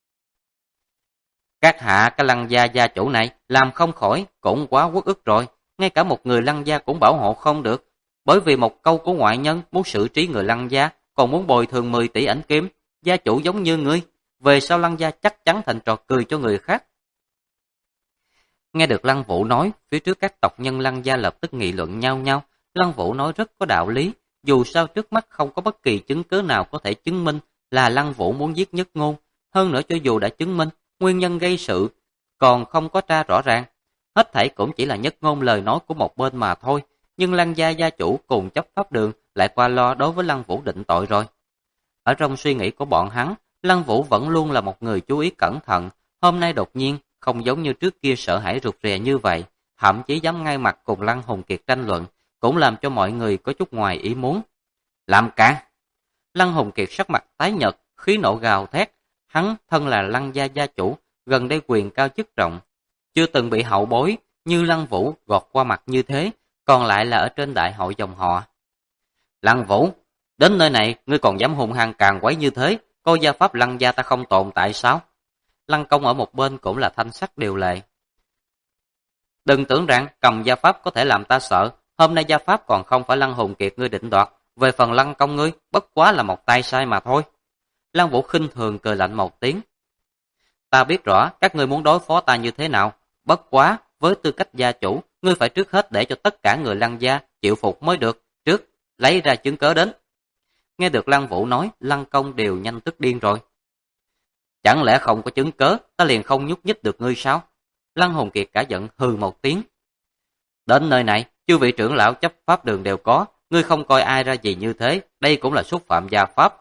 Speaker 1: Các hạ cái Lăng gia gia chủ này làm không khỏi, cũng quá uất ức rồi. Ngay cả một người Lăng gia cũng bảo hộ không được. Bởi vì một câu của ngoại nhân muốn xử trí người Lăng gia, còn muốn bồi thường 10 tỷ ảnh kim. Gia chủ giống như ngươi, về sau Lăng gia chắc chắn thành trò cười cho người khác. Nghe được Lăng Vũ nói, phía trước các tộc nhân Lăng gia lập tức nghị luận nhau nhau. Lăng Vũ nói rất có đạo lý, dù sao trước mắt không có bất kỳ chứng cứ nào có thể chứng minh là Lăng Vũ muốn giết Nhất Ngôn. Hơn nữa cho dù đã chứng minh, nguyên nhân gây sự còn không có tra rõ ràng. Hết thảy cũng chỉ là Nhất Ngôn lời nói của một bên mà thôi. Nhưng Lăng gia gia chủ cùng chấp pháp đường lại qua lo đối với Lăng Vũ định tội rồi. Ở trong suy nghĩ của bọn hắn, Lăng Vũ vẫn luôn là một người chú ý cẩn thận. Hôm nay đột nhiên, không giống như trước kia sợ hãi rụt rè như vậy, thậm chí dám ngay mặt cùng Lăng Hùng Kiệt tranh luận, cũng làm cho mọi người có chút ngoài ý muốn. Làm cản! Lăng Hùng Kiệt sắc mặt tái nhợt, khí nộ gào thét. Hắn thân là Lăng gia gia chủ, gần đây quyền cao chức trọng, chưa từng bị hậu bối như Lăng Vũ gọt qua mặt như thế, còn lại là ở trên đại hội dòng họ. Lăng Vũ, đến nơi này ngươi còn dám hung hăng càn quấy như thế, coi gia pháp Lăng gia ta không tồn tại sao? Lăng Công ở một bên cũng là thanh sắc điều lệ. Đừng tưởng rằng cầm gia pháp có thể làm ta sợ, hôm nay gia pháp còn không phải Lăng Hùng Kiệt ngươi định đoạt, về phần Lăng Công ngươi bất quá là một tay sai mà thôi. Lăng Vũ khinh thường cười lạnh một tiếng. Ta biết rõ các ngươi muốn đối phó ta như thế nào, bất quá với tư cách gia chủ, ngươi phải trước hết để cho tất cả người Lăng gia chịu phục mới được, trước lấy ra chứng cớ đến. Nghe được Lăng Vũ nói, Lăng Công đều nhanh tức điên rồi. Chẳng lẽ không có chứng cớ, ta liền không nhúc nhích được ngươi sao? Lăng Hùng Kiệt cả giận hừ một tiếng. Đến nơi này, chư vị trưởng lão chấp pháp đường đều có, ngươi không coi ai ra gì như thế, đây cũng là xúc phạm gia pháp.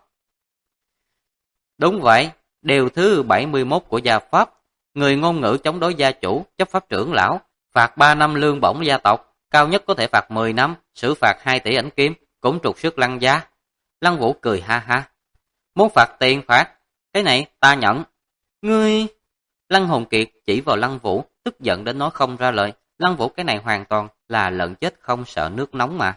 Speaker 1: Đúng vậy, điều thứ 71 của gia pháp, người ngôn ngữ chống đối gia chủ, chấp pháp trưởng lão, phạt 3 năm lương bổng gia tộc, cao nhất có thể phạt 10 năm, xử phạt 2 tỷ ảnh kim, cũng trục xuất Lăng gia. Lăng Vũ cười ha ha. Muốn phạt tiền phạt, cái này ta nhận. Ngươi... Lăng Hùng Kiệt chỉ vào Lăng Vũ, tức giận đến nói không ra lời. Lăng Vũ cái này hoàn toàn là lợn chết không sợ nước nóng mà.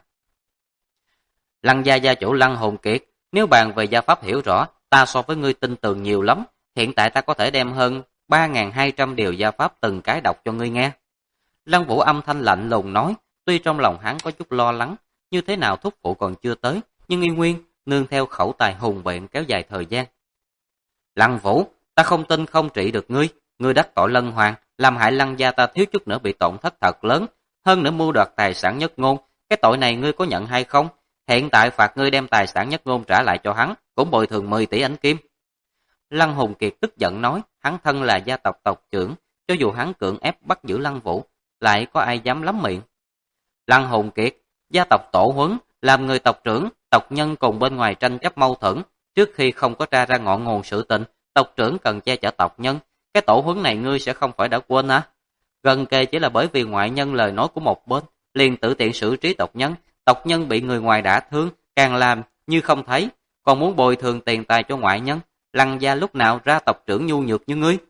Speaker 1: Lăng gia gia chủ Lăng Hùng Kiệt, nếu bàn về gia pháp hiểu rõ, ta so với ngươi tin tưởng nhiều lắm. Hiện tại ta có thể đem hơn 3.200 điều gia pháp từng cái đọc cho ngươi nghe. Lăng Vũ âm thanh lạnh lùng nói, tuy trong lòng hắn có chút lo lắng, như thế nào thúc phụ còn chưa tới, nhưng y nguyên nương theo khẩu tài hùng biện kéo dài thời gian. Lăng Vũ, ta không tin không trị được ngươi, ngươi đắc tội Lân Hoàng, làm hại Lăng gia ta thiếu chút nữa bị tổn thất thật lớn, hơn nữa mưu đoạt tài sản Nhất Ngôn, cái tội này ngươi có nhận hay không? Hiện tại phạt ngươi đem tài sản Nhất Ngôn trả lại cho hắn, cũng bồi thường 10 tỷ ảnh kim. Lăng Hùng Kiệt tức giận nói, hắn thân là gia tộc tộc trưởng, cho dù hắn cưỡng ép bắt giữ Lăng Vũ, lại có ai dám lắm miệng. Lăng Hùng Kiệt, gia tộc tổ huấn, làm người tộc trưởng, tộc nhân cùng bên ngoài tranh chấp mâu thuẫn, trước khi không có tra ra ngọn nguồn sự tình, tộc trưởng cần che chở tộc nhân, cái tổ huấn này ngươi sẽ không phải đã quên á? Gần kề chỉ là bởi vì ngoại nhân lời nói của một bên, liền tự tiện xử trí tộc nhân bị người ngoài đả thương, càng làm như không thấy, còn muốn bồi thường tiền tài cho ngoại nhân, Lăng gia lúc nào ra tộc trưởng nhu nhược như ngươi?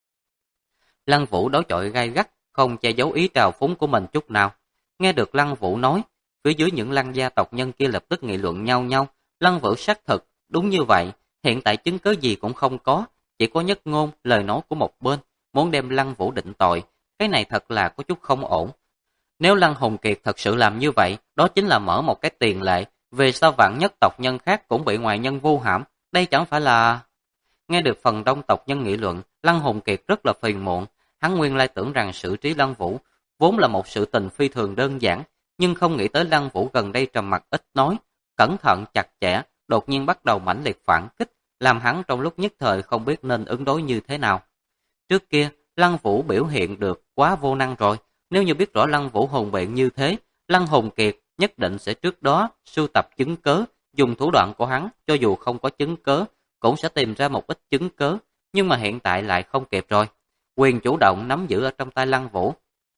Speaker 1: Lăng Vũ đối chọi gay gắt, không che giấu ý trào phúng của mình chút nào. Nghe được Lăng Vũ nói, phía dưới những Lăng gia tộc nhân kia lập tức nghị luận nhau nhau. Lăng Vũ xác thực, đúng như vậy, hiện tại chứng cứ gì cũng không có, chỉ có Nhất Ngôn lời nói của một bên, muốn đem Lăng Vũ định tội, cái này thật là có chút không ổn. Nếu Lăng Hùng Kiệt thật sự làm như vậy, đó chính là mở một cái tiền lệ, về sau vạn nhất tộc nhân khác cũng bị ngoại nhân vu hãm, Đây chẳng phải là... Nghe được phần đông tộc nhân nghị luận, Lăng Hùng Kiệt rất là phiền muộn. Hắn nguyên lai tưởng rằng xử trí Lăng Vũ vốn là một sự tình phi thường đơn giản, nhưng không nghĩ tới Lăng Vũ gần đây trầm mặc ít nói, cẩn thận chặt chẽ, đột nhiên bắt đầu mãnh liệt phản kích, làm hắn trong lúc nhất thời không biết nên ứng đối như thế nào. Trước kia, Lăng Vũ biểu hiện được quá vô năng rồi, nếu như biết rõ Lăng Vũ hùng biện như thế, Lăng Hùng Kiệt nhất định sẽ trước đó sưu tập chứng cớ, dùng thủ đoạn của hắn, cho dù không có chứng cớ, cũng sẽ tìm ra một ít chứng cớ, nhưng mà hiện tại lại không kịp rồi. Quyền chủ động nắm giữ ở trong tay Lăng Vũ.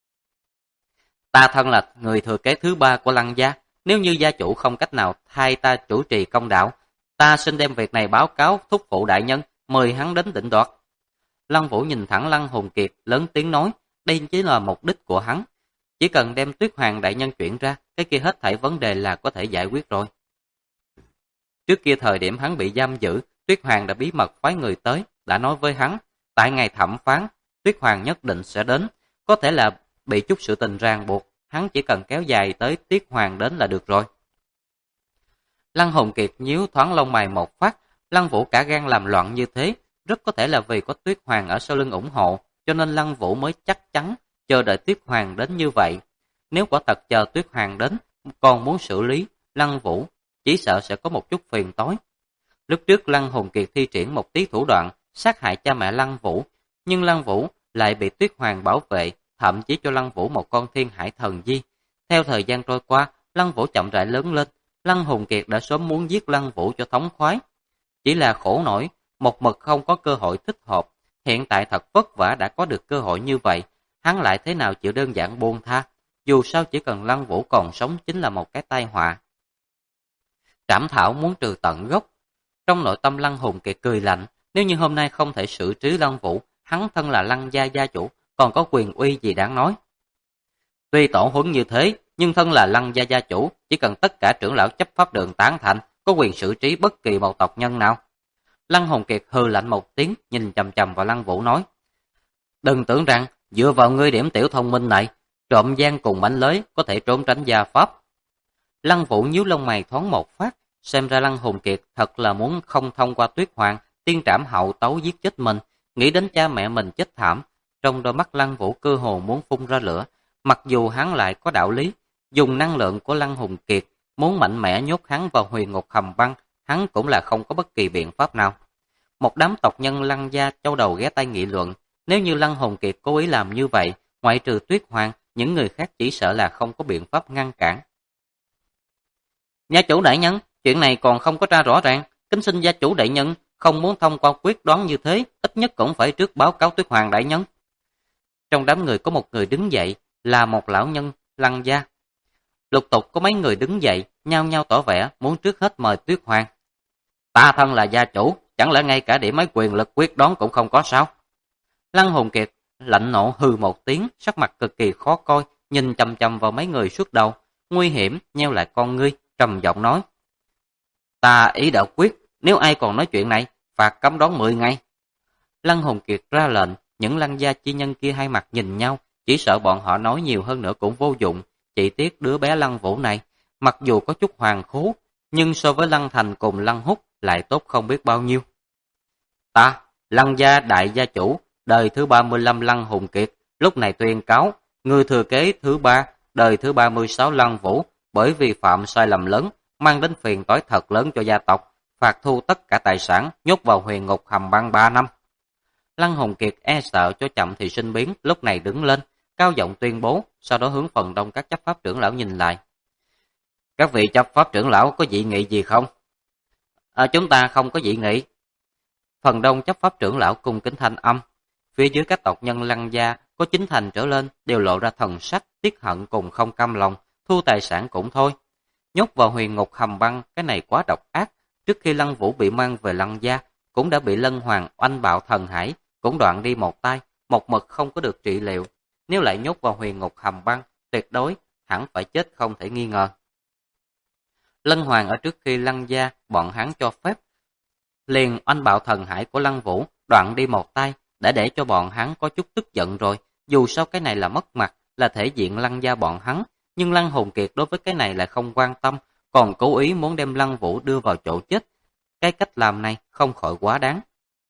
Speaker 1: Ta thân là người thừa kế thứ 3 của Lăng gia, nếu như gia chủ không cách nào thay ta chủ trì công đạo, ta xin đem việc này báo cáo thúc phụ đại nhân, mời hắn đến định đoạt. Lăng Vũ nhìn thẳng Lăng Hùng Kiệt, lớn tiếng nói, đây chỉ là mục đích của hắn. Chỉ cần đem Tuyết Hoàng đại nhân chuyển ra, cái kia hết thảy vấn đề là có thể giải quyết rồi. Trước kia thời điểm hắn bị giam giữ, Tuyết Hoàng đã bí mật phái người tới, đã nói với hắn, tại ngày thẩm phán, Tuyết Hoàng nhất định sẽ đến, có thể là bị chút sự tình ràng buộc, hắn chỉ cần kéo dài tới Tuyết Hoàng đến là được rồi. Lăng Hùng Kiệt nhíu thoáng lông mày một phát, Lăng Vũ cả gan làm loạn như thế, rất có thể là vì có Tuyết Hoàng ở sau lưng ủng hộ, cho nên Lăng Vũ mới chắc chắn chờ đợi Tuyết Hoàng đến như vậy. Nếu quả thật chờ Tuyết Hoàng đến, còn muốn xử lý, Lăng Vũ chỉ sợ sẽ có một chút phiền toái. Lúc trước Lăng Hùng Kiệt thi triển một tí thủ đoạn, sát hại cha mẹ Lăng Vũ, nhưng Lăng Vũ lại bị Tuyết Hoàng bảo vệ, thậm chí cho Lăng Vũ một con thiên hải thần di. Theo thời gian trôi qua, Lăng Vũ chậm rãi lớn lên, Lăng Hùng Kiệt đã sớm muốn giết Lăng Vũ cho thống khoái. Chỉ là khổ nổi, một mực không có cơ hội thích hợp, hiện tại thật vất vả đã có được cơ hội như vậy, hắn lại thế nào chịu đơn giản buông tha, dù sao chỉ cần Lăng Vũ còn sống chính là một cái tai họa. Trảm thảo muốn trừ tận gốc. Trong nội tâm Lăng Hùng Kiệt cười lạnh, nếu như hôm nay không thể xử trí Lăng Vũ, hắn thân là Lăng gia gia chủ, còn có quyền uy gì đáng nói. Tuy tổ huấn như thế, nhưng thân là Lăng gia gia chủ, chỉ cần tất cả trưởng lão chấp pháp đường tán thành, có quyền xử trí bất kỳ một tộc nhân nào. Lăng Hùng Kiệt hừ lạnh một tiếng, nhìn chằm chằm vào Lăng Vũ nói, đừng tưởng rằng dựa vào ngươi điểm tiểu thông minh này, trộm gian cùng mánh lới có thể trốn tránh gia pháp. Lăng Vũ nhíu lông mày thoáng một phát, xem ra Lăng Hùng Kiệt thật là muốn không thông qua Tuyết Hoàng, tiên trảm hậu tấu giết chết mình, nghĩ đến cha mẹ mình chết thảm. Trong đôi mắt Lăng Vũ cơ hồ muốn phun ra lửa, mặc dù hắn lại có đạo lý, dùng năng lượng của Lăng Hùng Kiệt, muốn mạnh mẽ nhốt hắn vào huyền ngục hầm băng, hắn cũng là không có bất kỳ biện pháp nào. Một đám tộc nhân Lăng gia châu đầu ghé tay nghị luận, nếu như Lăng Hùng Kiệt cố ý làm như vậy, ngoại trừ Tuyết Hoàng, những người khác chỉ sợ là không có biện pháp ngăn cản. Gia chủ đại nhân, chuyện này còn không có ra rõ ràng, kính xin gia chủ đại nhân không muốn thông qua quyết đoán như thế, ít nhất cũng phải trước báo cáo Tuyết Hoàng đại nhân. Trong đám người có một người đứng dậy, là một lão nhân Lăng gia. Lục tục có mấy người đứng dậy, nhao nhao tỏ vẻ muốn trước hết mời Tuyết Hoàng. Ta thân là gia chủ, chẳng lẽ ngay cả điểm mấy quyền lực quyết đoán cũng không có sao? Lăng Hùng Kiệt lạnh nộ hừ một tiếng, sắc mặt cực kỳ khó coi, nhìn chằm chằm vào mấy người suốt đầu, nguy hiểm nheo lại con ngươi, trầm giọng nói: Ta ý đã quyết, nếu ai còn nói chuyện này, phạt cấm đoán 10 ngày. Lăng Hùng Kiệt ra lệnh, những Lăng gia chi nhân kia hai mặt nhìn nhau, chỉ sợ bọn họ nói nhiều hơn nữa cũng vô dụng, chỉ tiếc đứa bé Lăng Vũ này, mặc dù có chút hoàng khố, nhưng so với Lăng Thành cùng Lăng Húc lại tốt không biết bao nhiêu. Ta, Lăng gia đại gia chủ, đời thứ 35 Lăng Hùng Kiệt, lúc này tuyên cáo, người thừa kế thứ 3, đời thứ 36 Lăng Vũ, bởi vì phạm sai lầm lớn, mang đến phiền toái thật lớn cho gia tộc, phạt thu tất cả tài sản, nhốt vào huyền ngục hầm băng 3 năm. Lăng Hùng Kiệt e sợ cho chậm thì sinh biến, lúc này đứng lên, cao giọng tuyên bố, sau đó hướng phần đông các chấp pháp trưởng lão nhìn lại. Các vị chấp pháp trưởng lão có dị nghị gì không? Chúng ta không có dị nghị. Phần đông chấp pháp trưởng lão cung kính thanh âm. Phía dưới các tộc nhân Lăng gia có 9 thành trở lên đều lộ ra thần sắc tiếc hận cùng không cam lòng, thu tài sản cũng thôi. Nhốt vào huyền ngục hầm băng, cái này quá độc ác. Trước khi Lăng Vũ bị mang về Lăng gia, cũng đã bị Lân Hoàng oanh bạo thần hải, cũng đoạn đi một tay, một mực không có được trị liệu. Nếu lại nhốt vào huyền ngục hầm băng, tuyệt đối hẳn phải chết không thể nghi ngờ. Lân Hoàng ở trước khi Lăng gia bọn hắn cho phép, liền oanh bạo thần hải của Lăng Vũ, đoạn đi một tay, đã để cho bọn hắn có chút tức giận rồi. Dù sao cái này là mất mặt, là thể diện Lăng gia bọn hắn, nhưng Lăng Hùng Kiệt đối với cái này lại không quan tâm, còn cố ý muốn đem Lăng Vũ đưa vào chỗ chết. cái cách làm này không khỏi quá đáng.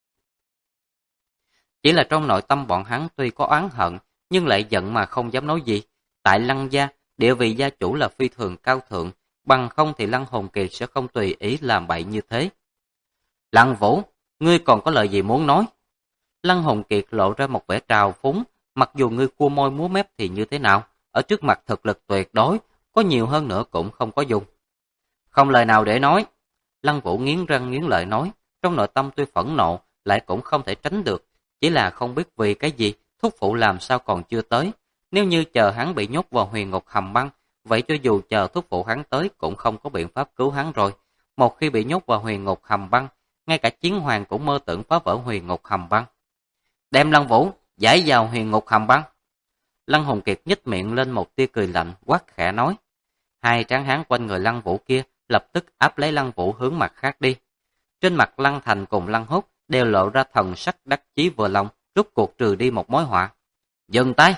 Speaker 1: Chỉ là trong nội tâm bọn hắn tuy có oán hận, nhưng lại giận mà không dám nói gì. Tại Lăng gia, địa vị gia chủ là phi thường cao thượng, bằng không thì Lăng Hồn Kiệt sẽ không tùy ý làm bậy như thế. Lăng Vũ, ngươi còn có lời gì muốn nói? Lăng Hồn Kiệt lộ ra một vẻ trào phúng, mặc dù ngươi cua môi múa mép thì như thế nào, ở trước mặt thực lực tuyệt đối, có nhiều hơn nữa cũng không có dùng. Không lời nào để nói. Lăng Vũ nghiến răng nghiến lợi nói, trong nội tâm tuy phẫn nộ, lại cũng không thể tránh được, chỉ là không biết vì cái gì, thúc phụ làm sao còn chưa tới. Nếu như chờ hắn bị nhốt vào huyền ngục hầm băng, vậy cho dù chờ thúc phụ hắn tới cũng không có biện pháp cứu hắn rồi. Một khi bị nhốt vào huyền ngục hầm băng, ngay cả chiến hoàng cũng mơ tưởng phá vỡ huyền ngục hầm băng. Đem Lăng Vũ giải vào huyền ngục hầm băng. Lăng Hồn Kiệt nhếch miệng lên một tia cười lạnh, quát khẽ nói. Hai tráng hán quanh người Lăng Vũ kia lập tức áp lấy Lăng Vũ hướng mặt khác đi. Trên mặt Lăng Thành cùng Lăng Húc đều lộ ra thần sắc đắc chí vừa lòng, rút cuộc trừ đi một mối họa. Dừng tay!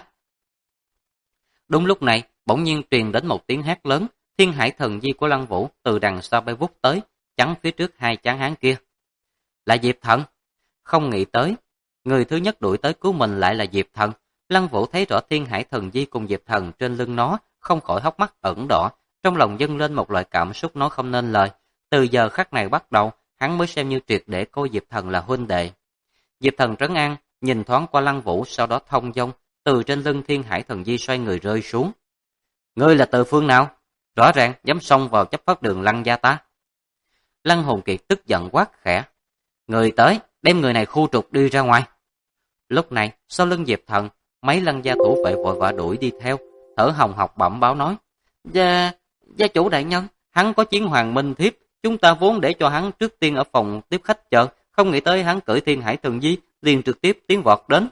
Speaker 1: Đúng lúc này, bỗng nhiên truyền đến một tiếng hét lớn, Thiên Hải Thần Di của Lăng Vũ từ đằng sau bay vút tới, chắn phía trước hai tráng hán kia. Là Diệp Thần! Không nghĩ tới, người thứ nhất đuổi tới cứu mình lại là Diệp Thần. Lăng Vũ thấy rõ Thiên Hải Thần Di cùng Diệp Thần trên lưng nó, không khỏi hốc mắt ửng đỏ, trong lòng dâng lên một loại cảm xúc nói không nên lời. Từ giờ khắc này bắt đầu, hắn mới xem như triệt để coi Diệp Thần là huynh đệ. Diệp Thần trấn an, nhìn thoáng qua Lăng Vũ, sau đó thông dong từ trên lưng Thiên Hải Thần Di xoay người rơi xuống. Ngươi là từ phương nào? Rõ ràng dám xông vào chấp pháp đường Lăng gia ta. Lăng Hồn Kiệt tức giận quát khẽ. Người tới, đem người này khu trục đi ra ngoài. Lúc này, sau lưng Diệp Thần, mấy Lăng gia thủ vệ vội vã đuổi đi theo, thở hồng hộc bẩm báo nói. Gia chủ đại nhân, hắn có chiến hoàng minh thiếp, chúng ta vốn để cho hắn trước tiên ở phòng tiếp khách chờ, không nghĩ tới hắn cưỡi Thiên Hải Thần Di, liền trực tiếp tiến vọt đến.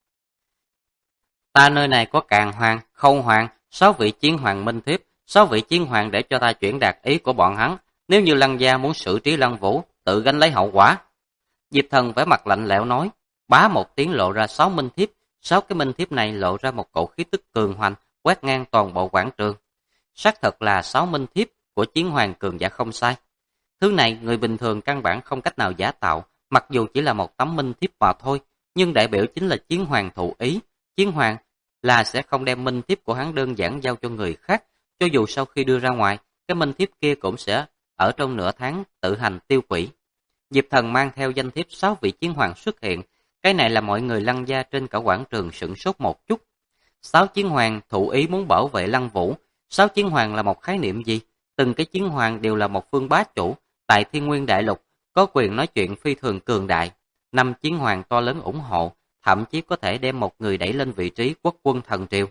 Speaker 1: Ta nơi này có Càn Hoàng, Khâu Hoàng, 6 vị chiến hoàng minh thiếp, 6 vị chiến hoàng để cho ta chuyển đạt ý của bọn hắn, nếu như Lăng gia muốn xử trí Lăng Vũ, tự gánh lấy hậu quả. Diệp Thần vẻ mặt lạnh lẽo nói, bá một tiếng lộ ra 6 minh thiếp, 6 cái minh thiếp này lộ ra một cổ khí tức cường hoành, quét ngang toàn bộ quảng trường. Xác thật là 6 minh thiếp của chiến hoàng cường giả không sai. Thứ này người bình thường căn bản không cách nào giả tạo, mặc dù chỉ là một tấm minh thiếp mà thôi, nhưng đại biểu chính là chiến hoàng thụ ý. Chiến hoàng là sẽ không đem minh thiếp của hắn đơn giản giao cho người khác, cho dù sau khi đưa ra ngoài, cái minh thiếp kia cũng sẽ ở trong nửa tháng tự hành tiêu hủy. Diệp Thần mang theo danh thiếp 6 vị chiến hoàng xuất hiện, cái này là mọi người Lăng gia trên cả quảng trường sửng sốt một chút. 6 chiến hoàng thụ ý muốn bảo vệ Lăng Vũ. 6 chiến hoàng là một khái niệm gì? Từng cái chiến hoàng đều là một phương bá chủ, tại Thiên Nguyên Đại Lục có quyền nói chuyện phi thường cường đại. 5 chiến hoàng to lớn ủng hộ, thậm chí có thể đem một người đẩy lên vị trí quốc quân thần triều.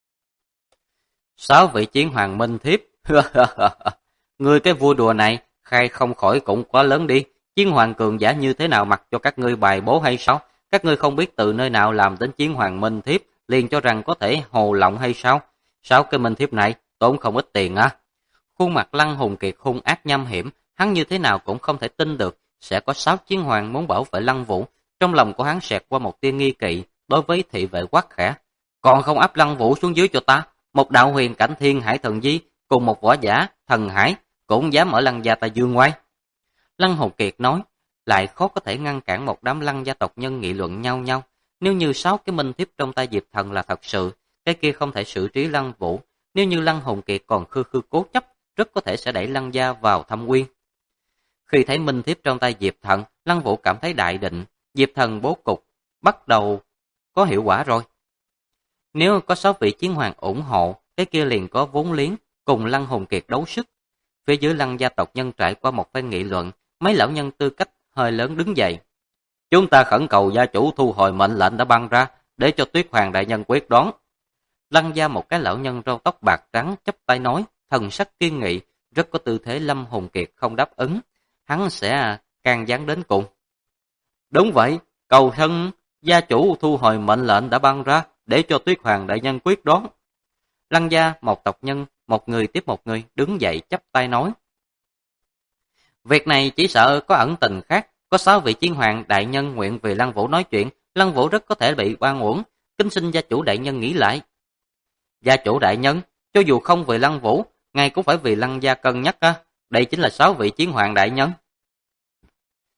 Speaker 1: 6 vị chiến hoàng minh thiếp. Ngươi cái vui đùa này khai không khỏi cũng quá lớn đi. Chiến hoàng cường giả như thế nào mặc cho các ngươi bài bố hay sao? Các ngươi không biết từ nơi nào làm đến chiến hoàng minh thiếp, liền cho rằng có thể hồ lộng hay sao? 6 cái minh thiếp này tốn không ít tiền á. Khuôn mặt Lăng Hồn Kiệt hung ác nham hiểm, hắn như thế nào cũng không thể tin được sẽ có 6 chiến hoàng muốn bảo vệ Lăng Vũ. Trong lòng của hắn xẹt qua một tia nghi kỵ, đối với thị vệ quát khẽ. Còn không áp Lăng Vũ xuống dưới cho ta, một đạo huyền cảnh Thiên Hải Thần Di cùng một võ giả thần hải cũng dám ở Lăng gia ta dương ngoai. Lăng Hồn Kiệt nói, lại khó có thể ngăn cản một đám Lăng gia tộc nhân nghị luận nhau nhau. Nếu như 6 cái minh thiếp trong tay Diệp Thần là thật sự, cái kia không thể xử trí Lăng Vũ. Nếu như Lăng Hồn Kiệt còn khư khư cố chấp, rất có thể sẽ đẩy Lăng gia vào thâm uyên. Khi thấy minh thiếp trong tay Diệp Thần, Lăng Vũ cảm thấy đại định, Diệp Thần bố cục bắt đầu có hiệu quả rồi. Nếu có 6 vị chiến hoàng ủng hộ, cái kia liền có vốn liếng cùng Lăng Hồn Kiệt đấu sức. Phía dưới Lăng gia tộc nhân trải qua một phen nghị luận, mấy lão nhân tư cách hơi lớn đứng dậy. Chúng ta khẩn cầu gia chủ thu hồi mệnh lệnh đã ban ra, để cho Tuyết Hoàng đại nhân quyết đoán. Lăng gia một cái lão nhân râu tóc bạc trắng chắp tay nói, thần sắc kiên nghị, rất có tư thế Lâm Hồn Kiệt không đáp ứng, hắn sẽ can gián đến cùng. Đúng vậy, cầu thân gia chủ thu hồi mệnh lệnh đã ban ra, để cho Tuyết Hoàng đại nhân quyết đoán. Lăng gia một tộc nhân, một người tiếp một người đứng dậy chắp tay nói. Việc này chỉ sợ có ẩn tình khác, có 6 vị chiến hoàng đại nhân nguyện vì Lăng Vũ nói chuyện, Lăng Vũ rất có thể bị oan uổng, kính xin gia chủ đại nhân nghĩ lại. Gia chủ đại nhân, cho dù không vì Lăng Vũ, ngài cũng phải vì Lăng gia cân nhắc á, đây chính là 6 vị chiến hoàng đại nhân.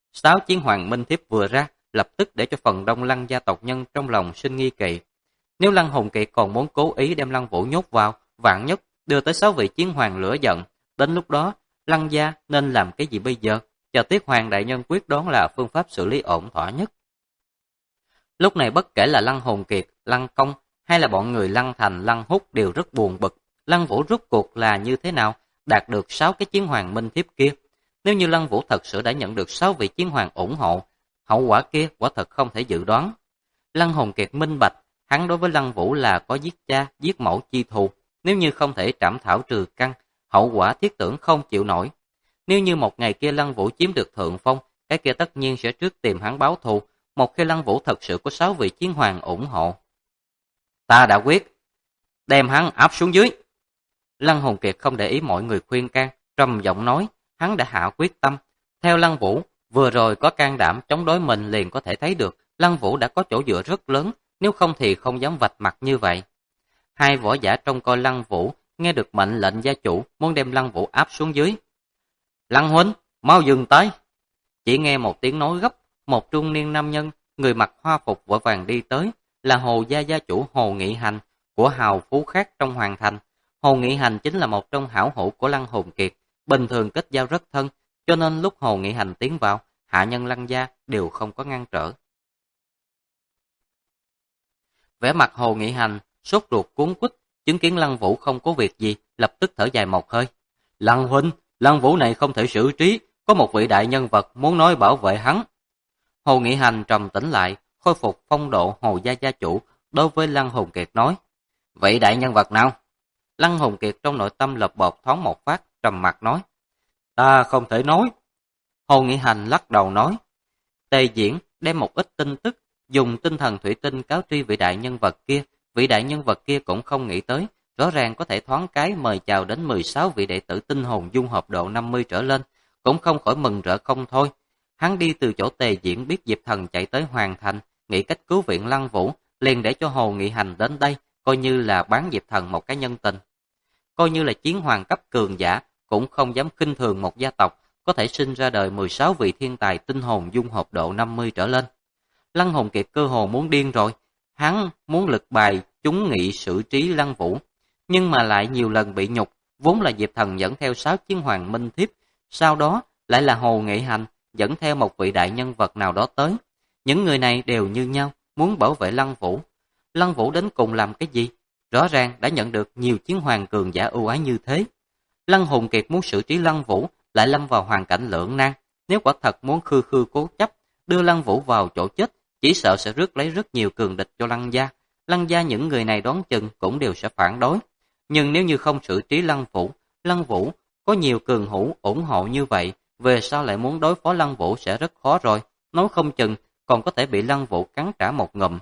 Speaker 1: 6 chiến hoàng minh thiếp vừa ra, lập tức để cho phần đông Lăng gia tộc nhân trong lòng sinh nghi kỵ. Nếu Lăng Hùng Kiệt còn muốn cố ý đem Lăng Vũ nhốt vào, vạn nhất đưa tới 6 vị chiến hoàng lửa giận, đến lúc đó Lăng gia nên làm cái gì bây giờ? Chờ Tiết Hoàng đại nhân quyết đoán là phương pháp xử lý ổn thỏa nhất. Lúc này bất kể là Lăng Hùng Kiệt, Lăng Công hay là bọn người Lăng Thành, Lăng Húc đều rất buồn bực. Lăng Vũ rốt cuộc là như thế nào đạt được 6 cái chiến hoàng minh thiếp kia? Nếu như Lăng Vũ thật sự đã nhận được 6 vị chiến hoàng ủng hộ, hậu quả kia quả thật không thể dự đoán. Lăng Hùng Kiệt minh bạch, hắn đối với Lăng Vũ là có giết cha, giết mẫu chi thù. Nếu như không thể trảm thảo trừ căn, hậu quả thiết tưởng không chịu nổi. Nếu như một ngày kia Lăng Vũ chiếm được thượng phong, cái kia tất nhiên sẽ trước tìm hắn báo thù. Một khi Lăng Vũ thật sự có 6 vị chiến hoàng ủng hộ, ta đã quyết đem hắn áp xuống dưới. Lăng Hùng Kiệt không để ý mọi người khuyên can, trầm giọng nói, hắn đã hạ quyết tâm. Theo Lăng Vũ, vừa rồi có can đảm chống đối mình liền có thể thấy được, Lăng Vũ đã có chỗ dựa rất lớn, nếu không thì không dám vạch mặt như vậy. Hai võ giả trông coi Lăng Vũ, nghe được mệnh lệnh gia chủ, muốn đem Lăng Vũ áp xuống dưới. Lăng huynh, mau dừng tay. Chỉ nghe một tiếng nói gấp, một trung niên nam nhân, người mặc hoa phục vội vàng đi tới, là Hồ gia gia chủ Hồ Nghị Hành, của hào phú khác trong hoàng thành. Hồ Nghị Hành chính là một trong hảo hữu của Lăng Hùng Kiệt, bình thường kết giao rất thân, cho nên lúc Hồ Nghị Hành tiến vào, hạ nhân Lăng gia đều không có ngăn trở. Vẻ mặt Hồ Nghị Hành sốt ruột cuống quýt, chứng kiến Lăng Vũ không có việc gì, lập tức thở dài một hơi. Lăng huynh, Lăng Vũ này không thể xử trí, có một vị đại nhân vật muốn nói bảo vệ hắn. Hồ Nghị Hành trầm tĩnh lại, khôi phục phong độ Hồ gia gia chủ, đối với Lăng Hùng Kiệt nói. Vậy đại nhân vật nào? Lăng Hùng Kiệt trong nội tâm lợp bọt thoáng một phát, trầm mặt nói. Ta không thể nói. Hồ Nghị Hành lắc đầu nói. Tề Diễn đem một ít tin tức, dùng tinh thần thủy tinh cáo tri vị đại nhân vật kia. Vị đại nhân vật kia cũng không nghĩ tới, rõ ràng có thể thoáng cái mời chào đến 16 vị đệ tử tinh hồn dung hợp độ 50 trở lên, cũng không khỏi mừng rỡ không thôi. Hắn đi từ chỗ Tề Diễn biết Diệp Thần chạy tới Hoàng Thành, nghĩ cách cứu viện Lăng Vũ, liền để cho Hồ Nghị Hành đến đây, coi như là bán Diệp Thần một cái nhân tình. Coi như là chiến hoàng cấp cường giả, cũng không dám khinh thường một gia tộc, có thể sinh ra đời 16 vị thiên tài tinh hồn dung hợp độ 50 trở lên. Lăng Hùng Kiệt cơ hồ muốn điên rồi, hắn muốn lực bài chúng nghị xử trí Lăng Vũ, nhưng mà lại nhiều lần bị nhục, vốn là Diệp Thần dẫn theo 6 chiến hoàng minh thiếp, sau đó lại là Hồ Nghị Hành dẫn theo một vị đại nhân vật nào đó tới. Những người này đều như nhau, muốn bảo vệ Lăng Vũ. Lăng Vũ đến cùng làm cái gì? Rõ ràng đã nhận được nhiều chiến hoàng cường giả ưu ái như thế. Lăng Hùng Kiệt muốn xử trí Lăng Vũ, lại lâm vào hoàn cảnh lưỡng nan. Nếu quả thật muốn khư khư cố chấp, đưa Lăng Vũ vào chỗ chết, chỉ sợ sẽ rước lấy rất nhiều cường địch cho Lăng gia. Lăng gia những người này đoán chừng cũng đều sẽ phản đối. Nhưng nếu như không xử trí Lăng Vũ có nhiều cường hữu ủng hộ như vậy, về sau lại muốn đối phó Lăng Vũ sẽ rất khó rồi, nói không chừng còn có thể bị Lăng Vũ cắn trả một ngụm.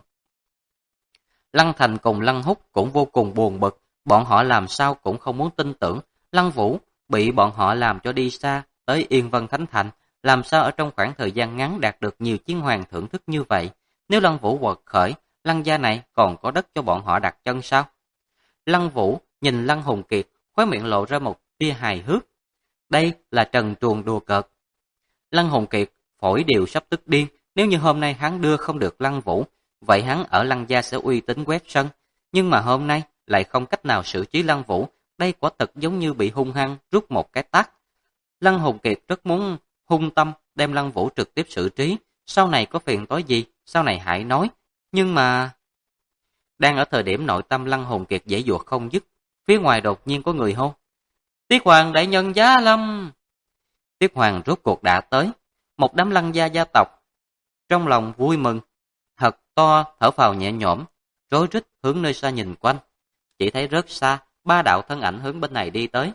Speaker 1: Lăng Thành cùng Lăng Húc cũng vô cùng buồn bực, bọn họ làm sao cũng không muốn tin tưởng Lăng Vũ bị bọn họ làm cho đi xa tới Yên Vân Thánh Thành, làm sao ở trong khoảng thời gian ngắn đạt được nhiều chiến hoàng thưởng thức như vậy. Nếu Lăng Vũ quật khởi, Lăng gia này còn có đất cho bọn họ đặt chân sao? Lăng Vũ nhìn Lăng Hùng Kiệt, khóe miệng lộ ra một tia hài hước. Đây là trần truồng đùa cợt. Lăng Hùng Kiệt phổi đều sắp tức điên, nếu như hôm nay hắn đưa không được Lăng Vũ, vậy hắn ở Lăng gia sẽ uy tín quét sân. Nhưng mà hôm nay lại không cách nào xử trí Lăng Vũ, đây quả thật giống như bị hung hăng rút một cái tát. Lăng Hùng Kiệt rất muốn hung tâm đem Lăng Vũ trực tiếp xử trí, sau này có phiền toái gì, sau này hãy nói. Nhưng mà... Đang ở thời điểm nội tâm Lăng Hùng Kiệt dễ dụa không dứt, phía ngoài đột nhiên có người hô. Tiết Hoàng đại nhân giá lâm! Tiết Hoàng rốt cuộc đã tới, một đám Lăng gia gia tộc. Trong lòng vui mừng, thật to thở phào nhẹ nhõm, rối rít hướng nơi xa nhìn quanh. Chỉ thấy rất xa, 3 đạo thân ảnh hướng bên này đi tới.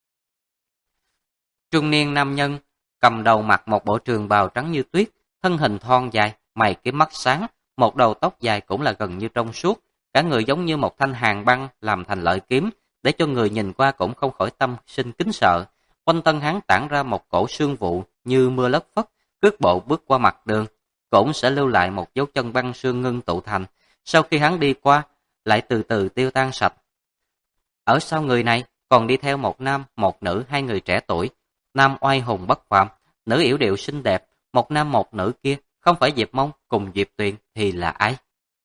Speaker 1: Trung niên nam nhân, cầm đầu mặc một bộ trường bào trắng như tuyết, thân hình thon dài, mày kiếm mắt sáng, một đầu tóc dài cũng là gần như trong suốt, cả người giống như một thanh hàn băng làm thành lợi kiếm, để cho người nhìn qua cũng không khỏi tâm sinh kính sợ. Quanh thân hắn tản ra một cổ sương vụ như mưa lất phất, cước bộ bước qua mặt đường, cũng sẽ lưu lại một dấu chân băng sương ngưng tụ thành, sau khi hắn đi qua, lại từ từ tiêu tan sạch. Ở sau người này còn đi theo một nam, một nữ, 2 người trẻ tuổi, nam oai hùng bất phàm, nữ yểu điệu xinh đẹp, một nam một nữ kia, không phải Diệp Mông cùng Diệp Tuyền thì là ai?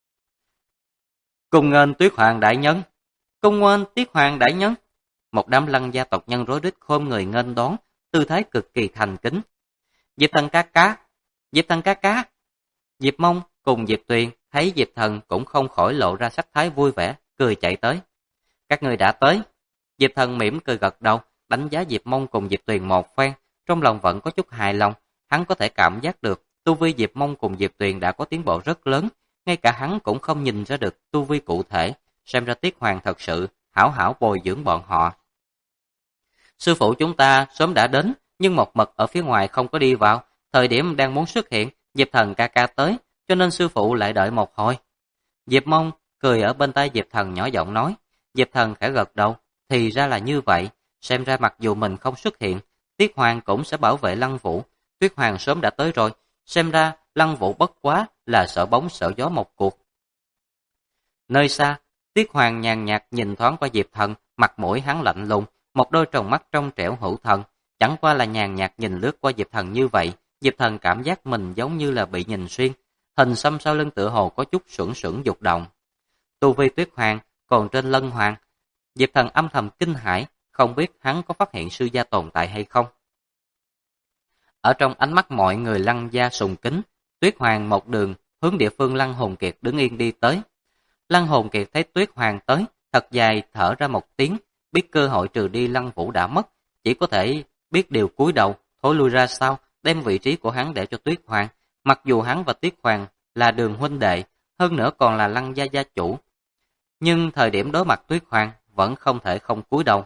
Speaker 1: Cùng nghênh Tuyết Hoàng đại nhân, cùng nghênh Tuyết Hoàng đại nhân. Một đám Lăng gia tộc nhân rối rít khom người nghênh đón, tư thái cực kỳ thành kính. Diệp thần ca ca, Diệp thần ca ca. Diệp Mông cùng Diệp Tuyền thấy Diệp thần cũng không khỏi lộ ra sắc thái vui vẻ, cười chạy tới. Các người đã tới. Diệp thần mỉm cười gật đầu, đánh giá Diệp Mông cùng Diệp Tuyền một phen, trong lòng vẫn có chút hài lòng. Hắn có thể cảm giác được tu vi Diệp Mông cùng Diệp Tuyền đã có tiến bộ rất lớn, ngay cả hắn cũng không nhìn ra được tu vi cụ thể, xem ra Tiết Hoàng thật sự hảo hảo bồi dưỡng bọn họ. Sư phụ chúng ta sớm đã đến, nhưng một mực ở phía ngoài không có đi vào, thời điểm đang muốn xuất hiện, Diệp thần ca ca tới, cho nên sư phụ lại đợi một hồi. Diệp Mông cười ở bên tai Diệp thần nhỏ giọng nói. Diệp thần khẽ gật đầu, thì ra là như vậy, xem ra mặc dù mình không xuất hiện, Tiết Hoàng cũng sẽ bảo vệ Lăng Vũ. Tuyết Hoàng sớm đã tới rồi, xem ra Lăng Vũ bất quá là sợ bóng sợ gió một cuộc. Nơi xa, Tiết Hoàng nhàn nhạt nhìn thoáng qua Diệp thần, mặt mũi hắn lạnh lùng, một đôi tròng mắt trong trẻo hữu thần, chẳng qua là nhàn nhạt nhìn lướt qua Diệp thần như vậy, Diệp thần cảm giác mình giống như là bị nhìn xuyên, hình xăm sau lưng tựa hồ có chút sững sững dục động. Tu vi Tuyết Hoàng còn trên Lân Hoàng, Diệp thần âm thầm kinh hãi, không biết hắn có phát hiện sư gia tồn tại hay không. Ở trong ánh mắt mọi người Lăng gia sùng kính, Tuyết Hoàng một đường hướng địa phương Lăng Hồn Kiệt đứng yên đi tới. Lăng Hồn Kiệt thấy Tuyết Hoàng tới, thật dài thở ra một tiếng, biết cơ hội trừ đi Lăng Vũ đã mất, chỉ có thể biết điều cúi đầu, thối lui ra sau, đem vị trí của hắn để cho Tuyết Hoàng. Mặc dù hắn và Tuyết Hoàng là đường huynh đệ, hơn nữa còn là Lăng gia gia chủ, nhưng thời điểm đối mặt Tuyết Hoàng vẫn không thể không cúi đầu.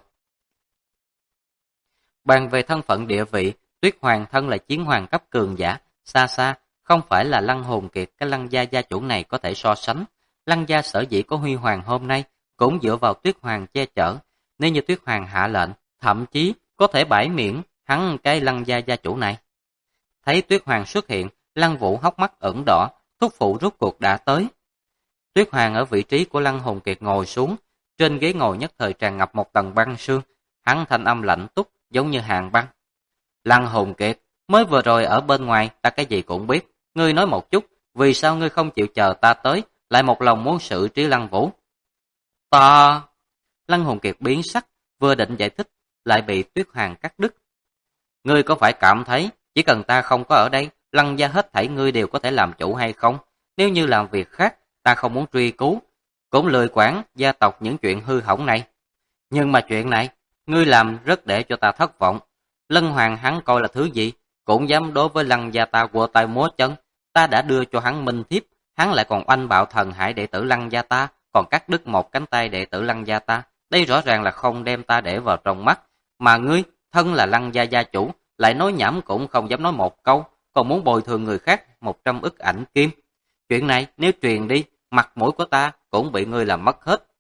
Speaker 1: Bàn về thân phận địa vị, Tuyết Hoàng thân là chiến hoàng cấp cường giả, xa xa, không phải là Lăng Hồn Kiệt cái Lăng gia gia chủ này có thể so sánh. Lăng gia sở dĩ có huy hoàng hôm nay, cũng dựa vào Tuyết Hoàng che chở. Nếu như Tuyết Hoàng hạ lệnh, thậm chí có thể bãi miễn hắn cái Lăng gia gia chủ này. Thấy Tuyết Hoàng xuất hiện, Lăng Vũ hốc mắt ửng đỏ, thúc phụ rốt cuộc đã tới. Tuyết Hoàng ở vị trí của Lăng Hồn Kiệt ngồi xuống, trên ghế ngồi nhất thời tràn ngập một tầng băng sương, hắn thanh âm lạnh túc giống như hàng băng. Lăng Hồn Kiệt, mới vừa rồi ở bên ngoài ta cái gì cũng biết, ngươi nói một chút, vì sao ngươi không chịu chờ ta tới, lại một lòng muốn xử trí Lăng Vũ? Ta... Lăng Hồn Kiệt biến sắc, vừa định giải thích, lại bị Tuyết Hoàng cắt đứt. Ngươi có phải cảm thấy, chỉ cần ta không có ở đây, Lăng gia hết thảy ngươi đều có thể làm chủ hay không? Nếu như làm việc khác, ta không muốn truy cứu, cũng lười quản gia tộc những chuyện hư hỏng này. Nhưng mà chuyện này, ngươi làm rất để cho ta thất vọng. Lân Hoàng hắn coi là thứ gì, cũng dám đối với Lăng gia ta quơ tay múa chân. Ta đã đưa cho hắn minh thiếp, hắn lại còn oanh bạo thần hải đệ tử Lăng gia ta, còn cắt đứt một cánh tay đệ tử Lăng gia ta. Đây rõ ràng là không đem ta để vào trong mắt. Mà ngươi, thân là Lăng gia gia chủ, lại nói nhảm cũng không dám nói một câu, còn muốn bồi thường người khác 100 ức ảnh kim. Chuyện này nếu truyền đi, mặt mũi của ta cũng bị ngươi làm mất hết.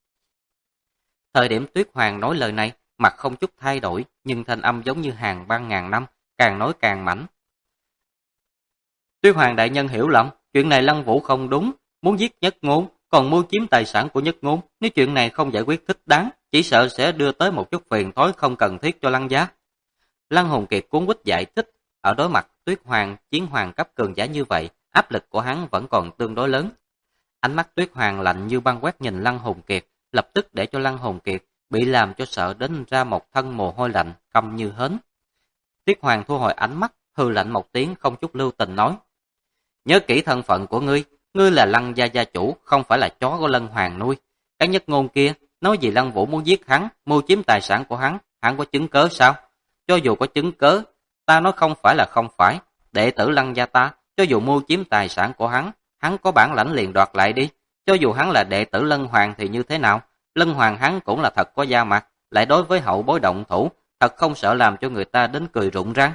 Speaker 1: Thời điểm Tuyết Hoàng nói lời này, mặt không chút thay đổi, nhưng thanh âm giống như hàng băng ngàn năm, càng nói càng mãnh. Tuyết Hoàng đại nhân hiểu lầm, chuyện này Lăng Vũ không đúng, muốn giết Nhất Ngôn, còn mua chiếm tài sản của Nhất Ngôn, nếu chuyện này không giải quyết thích đáng, chỉ sợ sẽ đưa tới một chút phiền toái không cần thiết cho Lăng gia. Lăng Hồn Kiệt cuốn quýt giải thích, ở đối mặt Tuyết Hoàng, chiến hoàng cấp cường giả như vậy, áp lực của hắn vẫn còn tương đối lớn. Ánh mắt Tuyết Hoàng lạnh như băng quét nhìn Lăng Hồn Kiệt, lập tức để cho Lăng Hồn Kiệt bị làm cho sợ đến ra một thân mồ hôi lạnh, căm như hến. Tuyết Hoàng thu hồi ánh mắt, hừ lạnh một tiếng không chút lưu tình nói. Nhớ kỹ thân phận của ngươi, ngươi là Lăng gia gia chủ, không phải là chó của Lân Hoàng nuôi. Cái Nhất Ngôn kia, nói gì Lăng Vũ muốn giết hắn, mưu chiếm tài sản của hắn có chứng cớ sao? Cho dù có chứng cớ, ta nói không phải là không phải, đệ tử Lăng gia ta, cho dù mưu chiếm tài sản của hắn có bản lãnh liền đoạt lại đi. Cho dù hắn là đệ tử Lân Hoàng thì như thế nào, Lân Hoàng hắn cũng là thật có da mặt, lại đối với hậu bối động thủ, thật không sợ làm cho người ta đến cười rụng răng.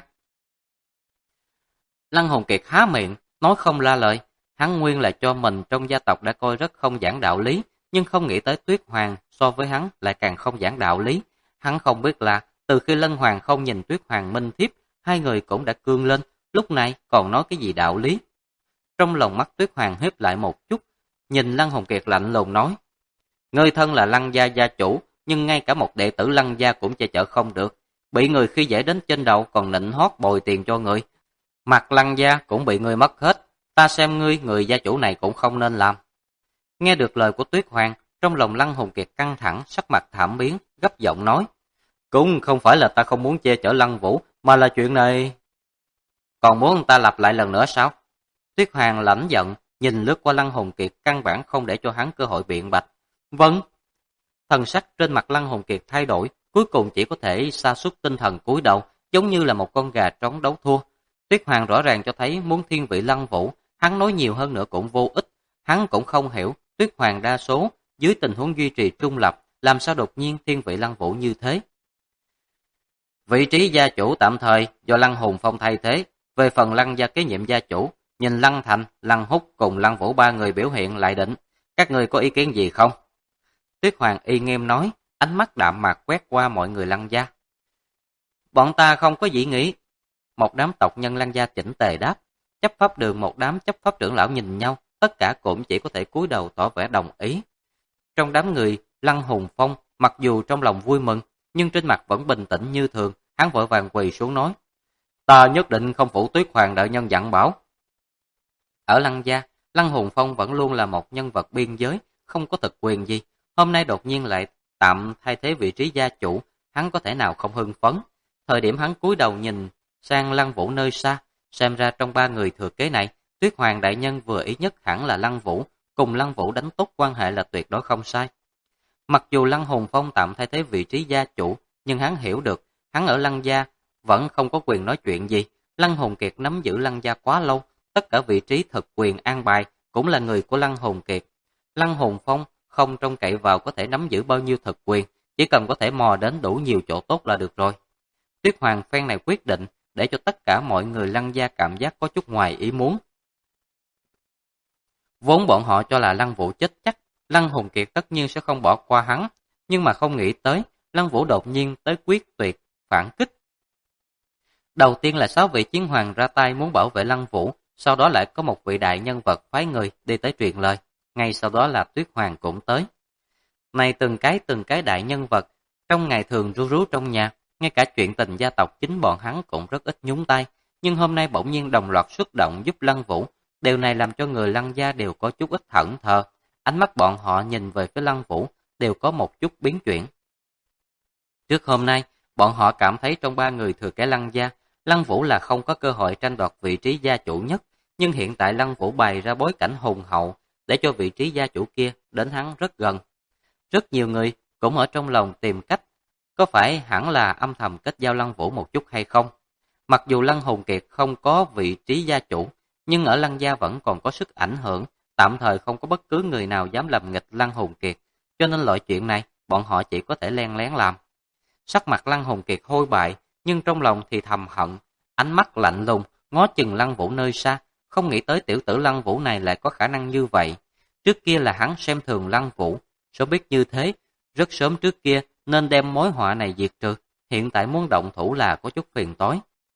Speaker 1: Lăng Hồn Kiệt há miệng, nói không ra lời, hắn nguyên là cho mình trong gia tộc đã coi rất không giảng đạo lý, nhưng không nghĩ tới Tuyết Hoàng so với hắn lại càng không giảng đạo lý. Hắn không biết là từ khi Lân Hoàng không nhìn Tuyết Hoàng minh thiếp, hai người cũng đã cương lên, lúc này còn nói cái gì đạo lý. Trong lòng mắt Tuyết Hoàng hiếp lại một chút, nhìn Lăng Hồn Kiệt lạnh lùng nói, ngươi thân là Lăng gia gia chủ, nhưng ngay cả một đệ tử Lăng gia cũng che chở không được, bị người khi dễ đến trên đầu còn nịnh hót bồi tiền cho người. Mặt Lăng gia cũng bị ngươi mất hết, ta xem ngươi người gia chủ này cũng không nên làm. Nghe được lời của Tuyết Hoàng, trong lòng Lăng Hùng Kiệt căng thẳng, sắc mặt thảm biến, gấp giọng nói. Cũng không phải là ta không muốn che chở Lăng Vũ, mà là chuyện này. Còn muốn ta lặp lại lần nữa sao? Tuyết Hoàng lãnh giận, nhìn lướt qua Lăng Hùng Kiệt, căn bản không để cho hắn cơ hội biện bạch. Vâng. Thần sắc trên mặt Lăng Hùng Kiệt thay đổi, cuối cùng chỉ có thể sa sút tinh thần cúi đầu, giống như là một con gà trống đấu thua. Tuyết Hoàng rõ ràng cho thấy muốn thiên vị Lăng Vũ, hắn nói nhiều hơn nữa cũng vô ích. Hắn cũng không hiểu, Tuyết Hoàng đa số, dưới tình huống duy trì trung lập, làm sao đột nhiên thiên vị Lăng Vũ như thế. Vị trí gia chủ tạm thời do Lăng Hùng Phong thay thế, về phần Lăng gia kế nhiệm gia chủ, nhìn Lăng Thành, Lăng Húc cùng Lăng Vũ ba người biểu hiện lại định, các người có ý kiến gì không? Tuyết Hoàng y nghiêm nói, ánh mắt đạm mạc quét qua mọi người Lăng gia. Bọn ta không có dị nghị. Một đám tộc nhân Lăng gia chỉnh tề đáp, chấp pháp đường một đám chấp pháp trưởng lão nhìn nhau, tất cả cũng chỉ có thể cúi đầu tỏ vẻ đồng ý. Trong đám người, Lăng Hùng Phong, mặc dù trong lòng vui mừng, nhưng trên mặt vẫn bình tĩnh như thường, hắn vội vàng quỳ xuống nói. Ta nhất định không phụ Tuyết Hoàng đại nhân dặn bảo. Ở Lăng gia, Lăng Hùng Phong vẫn luôn là một nhân vật biên giới, không có thực quyền gì. Hôm nay đột nhiên lại tạm thay thế vị trí gia chủ, hắn có thể nào không hưng phấn. Thời điểm hắn cúi đầu nhìn sang Lăng Vũ nơi xa, xem ra trong ba người thừa kế này, Tuyết Hoàng đại nhân vừa ý nhất hẳn là Lăng Vũ, cùng Lăng Vũ đánh tốt quan hệ là tuyệt đối không sai. Mặc dù Lăng Hùng Phong tạm thay thế vị trí gia chủ, nhưng hắn hiểu được, hắn ở Lăng gia vẫn không có quyền nói chuyện gì. Lăng Hùng Kiệt nắm giữ Lăng gia quá lâu, tất cả vị trí thực quyền an bài cũng là người của Lăng Hùng Kiệt. Lăng Hùng Phong không trông cậy vào có thể nắm giữ bao nhiêu thực quyền, chỉ cần có thể mò đến đủ nhiều chỗ tốt là được rồi. Tuyết Hoàng phen này quyết định để cho tất cả mọi người Lăng gia cảm giác có chút ngoài ý muốn. Vốn bọn họ cho là Lăng Vũ chết chắc, Lăng Hùng Kiệt tất nhiên sẽ không bỏ qua hắn, nhưng mà không nghĩ tới, Lăng Vũ đột nhiên tới quyết tuyệt, phản kích. Đầu tiên là 6 vị chiến hoàng ra tay muốn bảo vệ Lăng Vũ, sau đó lại có một vị đại nhân vật phái người đi tới truyền lời, ngay sau đó là Tuyết Hoàng cũng tới. Này từng cái đại nhân vật, trong ngày thường ru rú trong nhà, ngay cả chuyện tình gia tộc chính bọn hắn cũng rất ít nhúng tay, nhưng hôm nay bỗng nhiên đồng loạt xuất động giúp Lăng Vũ, điều này làm cho người Lăng gia đều có chút ít thẫn thờ, ánh mắt bọn họ nhìn về phía Lăng Vũ đều có một chút biến chuyển. Trước hôm nay, bọn họ cảm thấy trong ba người thừa kế Lăng gia, Lăng Vũ là không có cơ hội tranh đoạt vị trí gia chủ nhất, nhưng hiện tại Lăng Vũ bày ra bối cảnh hùng hậu, để cho vị trí gia chủ kia đến hắn rất gần. Rất nhiều người cũng ở trong lòng tìm cách, có phải hẳn là âm thầm kết giao Lăng Vũ một chút hay không? Mặc dù Lăng Hùng Kiệt không có vị trí gia chủ, nhưng ở Lăng gia vẫn còn có sức ảnh hưởng, tạm thời không có bất cứ người nào dám làm nghịch Lăng Hùng Kiệt, cho nên loại chuyện này bọn họ chỉ có thể len lén làm. Sắc mặt Lăng Hùng Kiệt hôi bại, nhưng trong lòng thì thầm hận, ánh mắt lạnh lùng, ngó chừng Lăng Vũ nơi xa, không nghĩ tới tiểu tử Lăng Vũ này lại có khả năng như vậy. Trước kia là hắn xem thường Lăng Vũ, sớm biết như thế, rất sớm trước kia nên đem mối họa này diệt trừ, hiện tại muốn động thủ là có chút phiền toái.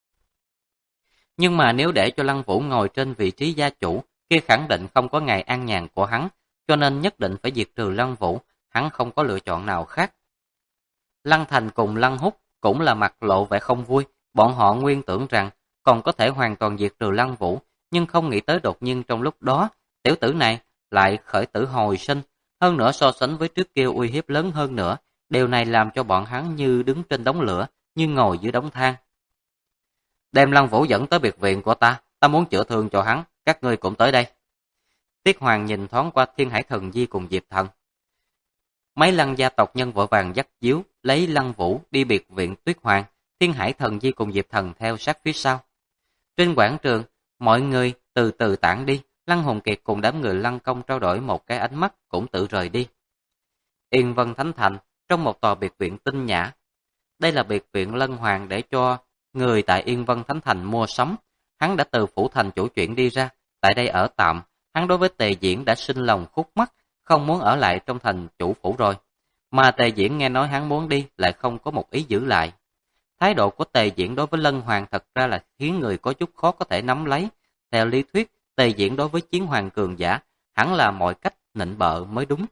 Speaker 1: Nhưng mà nếu để cho Lăng Vũ ngồi trên vị trí gia chủ, kia khẳng định không có ngày an nhàn của hắn, cho nên nhất định phải diệt trừ Lăng Vũ, hắn không có lựa chọn nào khác. Lăng Thành cùng Lăng Húc cũng là mặt lộ vẻ không vui, bọn họ nguyên tưởng rằng còn có thể hoàn toàn diệt trừ Lăng Vũ, nhưng không nghĩ tới đột nhiên trong lúc đó, tiểu tử này lại khởi tử hồi sinh, hơn nữa so sánh với trước kia uy hiếp lớn hơn nữa, điều này làm cho bọn hắn như đứng trên đống lửa, như ngồi dưới đống than. Đem Lăng Vũ dẫn tới biệt viện của ta, ta muốn chữa thương cho hắn, các ngươi cũng tới đây. Tiết Hoàng nhìn thoáng qua Thiên Hải Thần Di cùng Diệp Thần. Mấy Lăng gia tộc nhân vội vàng dắt díu, lấy Lăng Vũ đi biệt viện Tuyết Hoàng, Thiên Hải Thần Di cùng Diệp Thần theo sát phía sau. Trên quảng trường, mọi người từ từ tản đi, Lăng Hùng Kiệt cùng đám người Lăng Công trao đổi một cái ánh mắt cũng tự rời đi. Yên Vân Thánh Thành, trong một tòa biệt viện tinh nhã. Đây là biệt viện Lân Hoàng để cho người tại Yên Vân Thánh Thành mua sắm. Hắn đã từ phủ thành chủ chuyển đi ra, tại đây ở tạm. Hắn đối với Tề Diễn đã sinh lòng khúc mắc, không muốn ở lại trong thành chủ phủ rồi. Mà Tề Diễn nghe nói hắn muốn đi, lại không có một ý giữ lại. Thái độ của Tề Diễn đối với Lân Hoàng thật ra là khiến người có chút khó có thể nắm lấy. Theo lý thuyết, Tề Diễn đối với Chiến Hoàng cường giả, hẳn là mọi cách nịnh bợ mới đúng.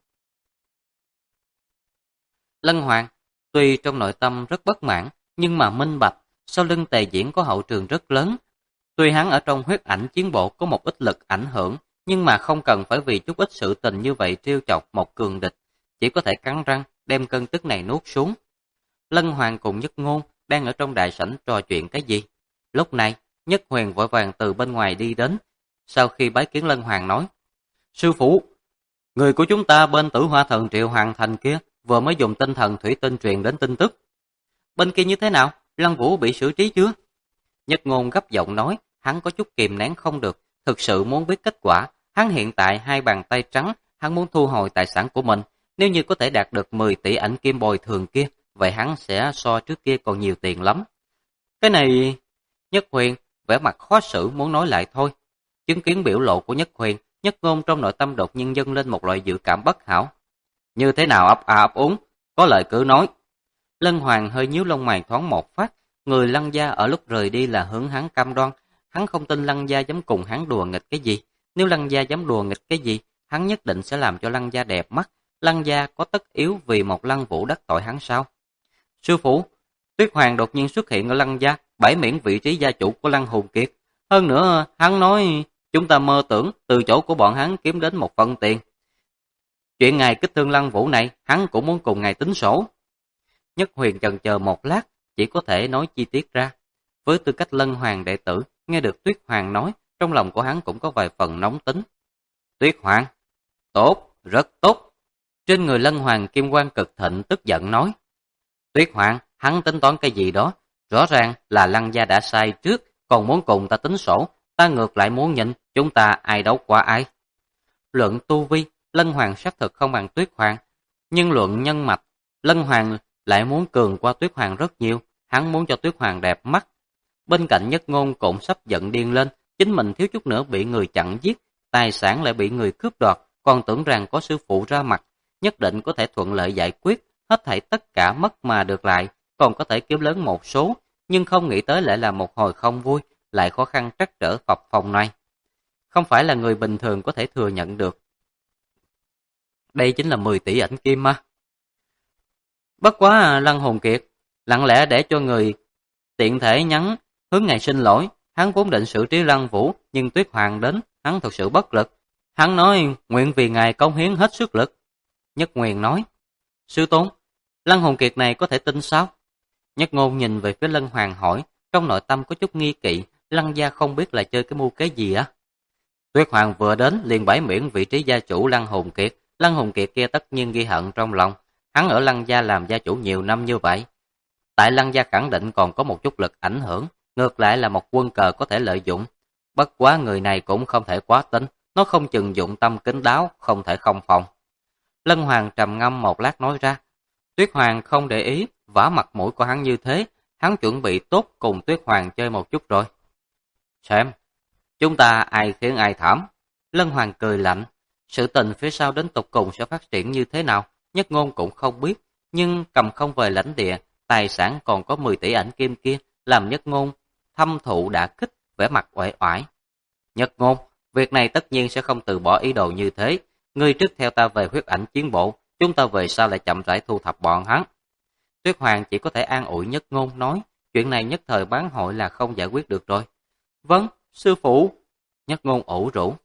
Speaker 1: Lân Hoàng, tuy trong nội tâm rất bất mãn, nhưng mà minh bạch, sau lưng Tề Diễn có hậu trường rất lớn. Tuy hắn ở trong huyết ảnh chiến bộ có một ít lực ảnh hưởng, nhưng mà không cần phải vì chút ít sự tình như vậy trêu chọc một cường địch, chỉ có thể cắn răng đem cơn tức này nuốt xuống. Lân Hoàng cùng Nhất Ngôn đang ở trong đại sảnh trò chuyện cái gì? Lúc này, Nhất Huyền vội vàng từ bên ngoài đi đến, sau khi bái kiến Lân Hoàng nói: "Sư phụ, người của chúng ta bên Tử Hoa Thần Triệu Hoàng Thành kia vừa mới dùng tinh thần thủy tinh truyền đến tin tức. Bên kia như thế nào? Lăng Vũ bị xử trí chưa?" Nhất Ngôn gấp giọng nói, hắn có chút kìm nén không được, thực sự muốn biết kết quả. Hắn hiện tại hai bàn tay trắng, hắn muốn thu hồi tài sản của mình. Nếu như có thể đạt được 10 tỷ ảnh kim bồi thường kia, vậy hắn sẽ so trước kia còn nhiều tiền lắm. Cái này... Nhất Huyền vẻ mặt khó xử muốn nói lại thôi. Chứng kiến biểu lộ của Nhất Huyền, Nhất Ngôn trong nội tâm đột nhiên dâng lên một loại dự cảm bất hảo. Như thế nào ấp a ấp úng, có lời cứ nói. Lân Hoàng hơi nhíu lông mày thoáng một phát, người Lăng gia ở lúc rời đi là hướng hắn cam đoan, hắn không tin Lăng gia dám cùng hắn đùa nghịch cái gì, nếu Lăng gia dám đùa nghịch cái gì, hắn nhất định sẽ làm cho Lăng gia đẹp mắt, Lăng gia có tất yếu vì một Lăng Vũ đắc tội hắn sao? Sư phụ, Tuyết Hoàng đột nhiên xuất hiện ở Lăng gia, bãi miễn vị trí gia chủ của Lăng Hùng Kiệt, hơn nữa hắn nói chúng ta mơ tưởng từ chỗ của bọn hắn kiếm đến một phần tiền. Chuyện ngài kích thương Lăng Vũ này, hắn cũng muốn cùng ngài tính sổ. Nhất Huyền chần chờ một lát, chỉ có thể nói chi tiết ra. Với tư cách Lân Hoàng đệ tử, nghe được Tuyết Hoàng nói, trong lòng của hắn cũng có vài phần nóng tính. Tuyết Hoàng, tốt, rất tốt. Trên người Lân Hoàng kim quang cực thịnh tức giận nói. Tuyết Hoàng, hắn tính toán cái gì đó, rõ ràng là Lăng gia đã sai trước, còn muốn cùng ta tính sổ, ta ngược lại muốn nhìn chúng ta ai đấu qua ai. Luận tu vi, Lân Hoàng xác thực không bằng Tuyết Hoàng, nhưng luận nhân mạch, Lân Hoàng lại muốn cường qua Tuyết Hoàng rất nhiều, hắn muốn cho Tuyết Hoàng đẹp mắt. Bên cạnh Nhất Ngôn cũng sắp giận điên lên, chính mình thiếu chút nữa bị người chặn giết, tài sản lại bị người cướp đoạt, còn tưởng rằng có sư phụ ra mặt, nhất định có thể thuận lợi giải quyết, hết thảy tất cả mất mà được lại, còn có thể kiếm lớn một số, nhưng không nghĩ tới lại là một hồi không vui, lại khó khăn trắc trở phập phồng này. Không phải là người bình thường có thể thừa nhận được. Đây chính là 10 tỷ ảnh kim mà. Bất quá Lăng Hùng Kiệt, lặng lẽ để cho người tiện thể nhắn hướng ngài xin lỗi, hắn vốn định xử trí Lăng Vũ, nhưng Tuyết Hoàng đến, hắn thực sự bất lực. Hắn nói nguyện vì ngài cống hiến hết sức lực. Nhất Nguyên nói, sư tôn, Lăng Hùng Kiệt này có thể tin sao? Nhất Ngôn nhìn về phía Lân Hoàng hỏi, trong nội tâm có chút nghi kỵ, Lăng gia không biết là chơi cái mưu kế gì á. Tuyết Hoàng vừa đến liền bãi miễn vị trí gia chủ Lăng Hùng Kiệt, Lăng Hùng Kiệt kia tất nhiên ghi hận trong lòng. Hắn ở Lăng gia làm gia chủ nhiều năm như vậy, tại Lăng gia khẳng định còn có một chút lực ảnh hưởng, ngược lại là một quân cờ có thể lợi dụng. Bất quá người này cũng không thể quá tin, nó không chừng dụng tâm kín đáo, không thể không phòng. Lân Hoàng trầm ngâm một lát nói ra, Tuyết Hoàng không để ý, vả mặt mũi của hắn như thế, hắn chuẩn bị tốt cùng Tuyết Hoàng chơi một chút rồi. Xem, chúng ta ai khiến ai thảm. Lân Hoàng cười lạnh, sự tình phía sau đến tục cùng sẽ phát triển như thế nào, Nhất Ngôn cũng không biết, nhưng cầm không về lãnh địa, tài sản còn có 10 tỷ ảnh kim kia, làm Nhất Ngôn thâm thụ đả kích, vẻ mặt uể oải. Nhất Ngôn, việc này tất nhiên sẽ không từ bỏ ý đồ như thế, ngươi trước theo ta về huyết ảnh chiến bộ, chúng ta về sau lại chậm rãi thu thập bọn hắn. Tuyết Hoàng chỉ có thể an ủi Nhất Ngôn nói, chuyện này nhất thời bán hội là không giải quyết được rồi. Vâng, sư phụ. Nhất Ngôn ủ rũ.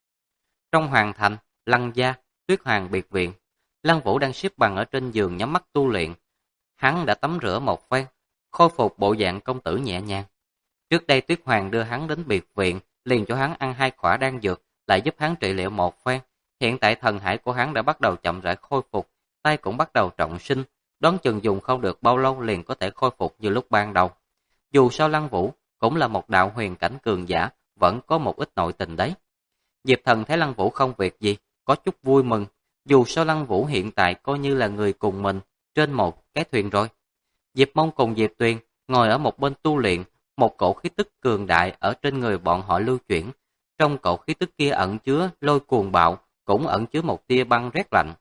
Speaker 1: Trong hoàng thành, Lăng gia, Tuyết Hoàng biệt viện, Lăng Vũ đang xếp bằng ở trên giường nhắm mắt tu luyện. Hắn đã tắm rửa một phen, khôi phục bộ dạng công tử nhẹ nhàng. Trước đây Tuyết Hoàng đưa hắn đến biệt viện, liền cho hắn ăn 2 khỏa đan dược, lại giúp hắn trị liệu một phen. Hiện tại thần hải của hắn đã bắt đầu chậm rãi khôi phục, tay cũng bắt đầu trọng sinh, đoán chừng dùng không được bao lâu liền có thể khôi phục như lúc ban đầu. Dù sao Lăng Vũ cũng là một đạo huyền cảnh cường giả, vẫn có một ít nội tình đấy. Diệp Thần thấy Lăng Vũ không việc gì, có chút vui mừng. Dù sao Lăng Vũ hiện tại coi như là người cùng mình trên một cái thuyền rồi. Diệp Mông cùng Diệp Tuyền ngồi ở một bên tu luyện, một cổ khí tức cường đại ở trên người bọn họ lưu chuyển. Trong cổ khí tức kia ẩn chứa lôi cuồng bạo, cũng ẩn chứa một tia băng rét lạnh.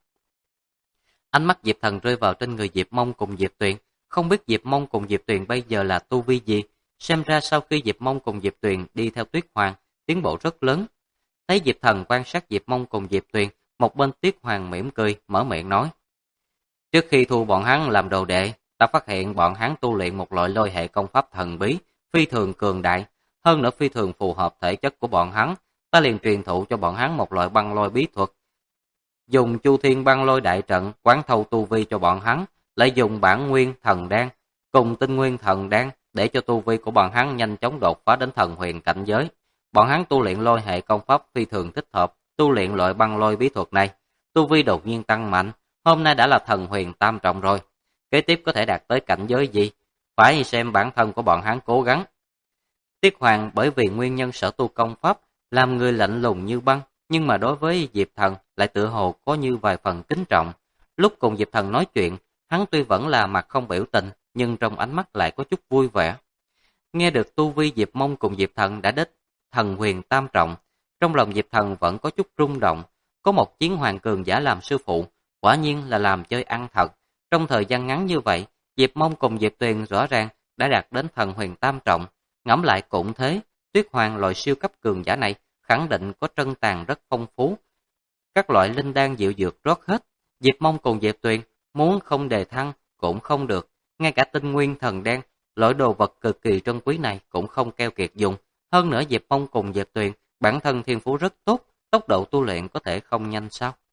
Speaker 1: Ánh mắt Diệp Thần rơi vào trên người Diệp Mông cùng Diệp Tuyền, không biết Diệp Mông cùng Diệp Tuyền bây giờ là tu vi gì. Xem ra sau khi Diệp Mông cùng Diệp Tuyền đi theo Tuyết Hoàng, tiến bộ rất lớn. Thấy Diệp Thần quan sát Diệp Mông cùng Diệp Tuyền, một bên Tuyết Hoàng mỉm cười, mở miệng nói. Trước khi thu bọn hắn làm đồ đệ, ta phát hiện bọn hắn tu luyện một loại lôi hệ công pháp thần bí, phi thường cường đại. hơn nữa phi thường phù hợp thể chất của bọn hắn, ta liền truyền thụ cho bọn hắn một loại băng lôi bí thuật. Dùng Chu Thiên băng lôi đại trận quán thâu tu vi cho bọn hắn, lại dùng bản nguyên thần đan cùng tinh nguyên thần đan để cho tu vi của bọn hắn nhanh chóng đột phá đến thần huyền cảnh giới. Bọn hắn tu luyện lôi hệ công pháp phi thường thích hợp, tu luyện loại băng lôi bí thuật này, tu vi đột nhiên tăng mạnh, hôm nay đã là thần huyền tam trọng rồi. Kế tiếp có thể đạt tới cảnh giới gì? Phải xem bản thân của bọn hắn cố gắng. Tiết Hoàng bởi vì nguyên nhân sở tu công pháp, làm người lạnh lùng như băng, nhưng mà đối với Diệp Thần lại tựa hồ có như vài phần kính trọng. Lúc cùng Diệp Thần nói chuyện, hắn tuy vẫn là mặt không biểu tình, nhưng trong ánh mắt lại có chút vui vẻ. Nghe được tu vi Diệp Mông cùng Diệp Thần đã đích thần huyền tam trọng, trong lòng Diệp Thần vẫn có chút rung động. Có một chiến hoàng cường giả làm sư phụ, quả nhiên là làm chơi ăn thật. Trong thời gian ngắn như vậy, Diệp Mông cùng Diệp Tuyền rõ ràng đã đạt đến thần huyền tam trọng. Ngẫm lại cũng thế, Tuyết Hoàng loại siêu cấp cường giả này khẳng định có trân tàng rất phong phú. Các loại linh đan diệu dược rót hết, Diệp Mông cùng Diệp Tuyền muốn không đề thăng cũng không được. Ngay cả tinh nguyên thần đan, loại đồ vật cực kỳ trân quý này cũng không keo kiệt dùng. Hơn nữa Diệp Mông cùng Diệp Tuyền bản thân thiên phú rất tốt, tốc độ tu luyện có thể không nhanh sao?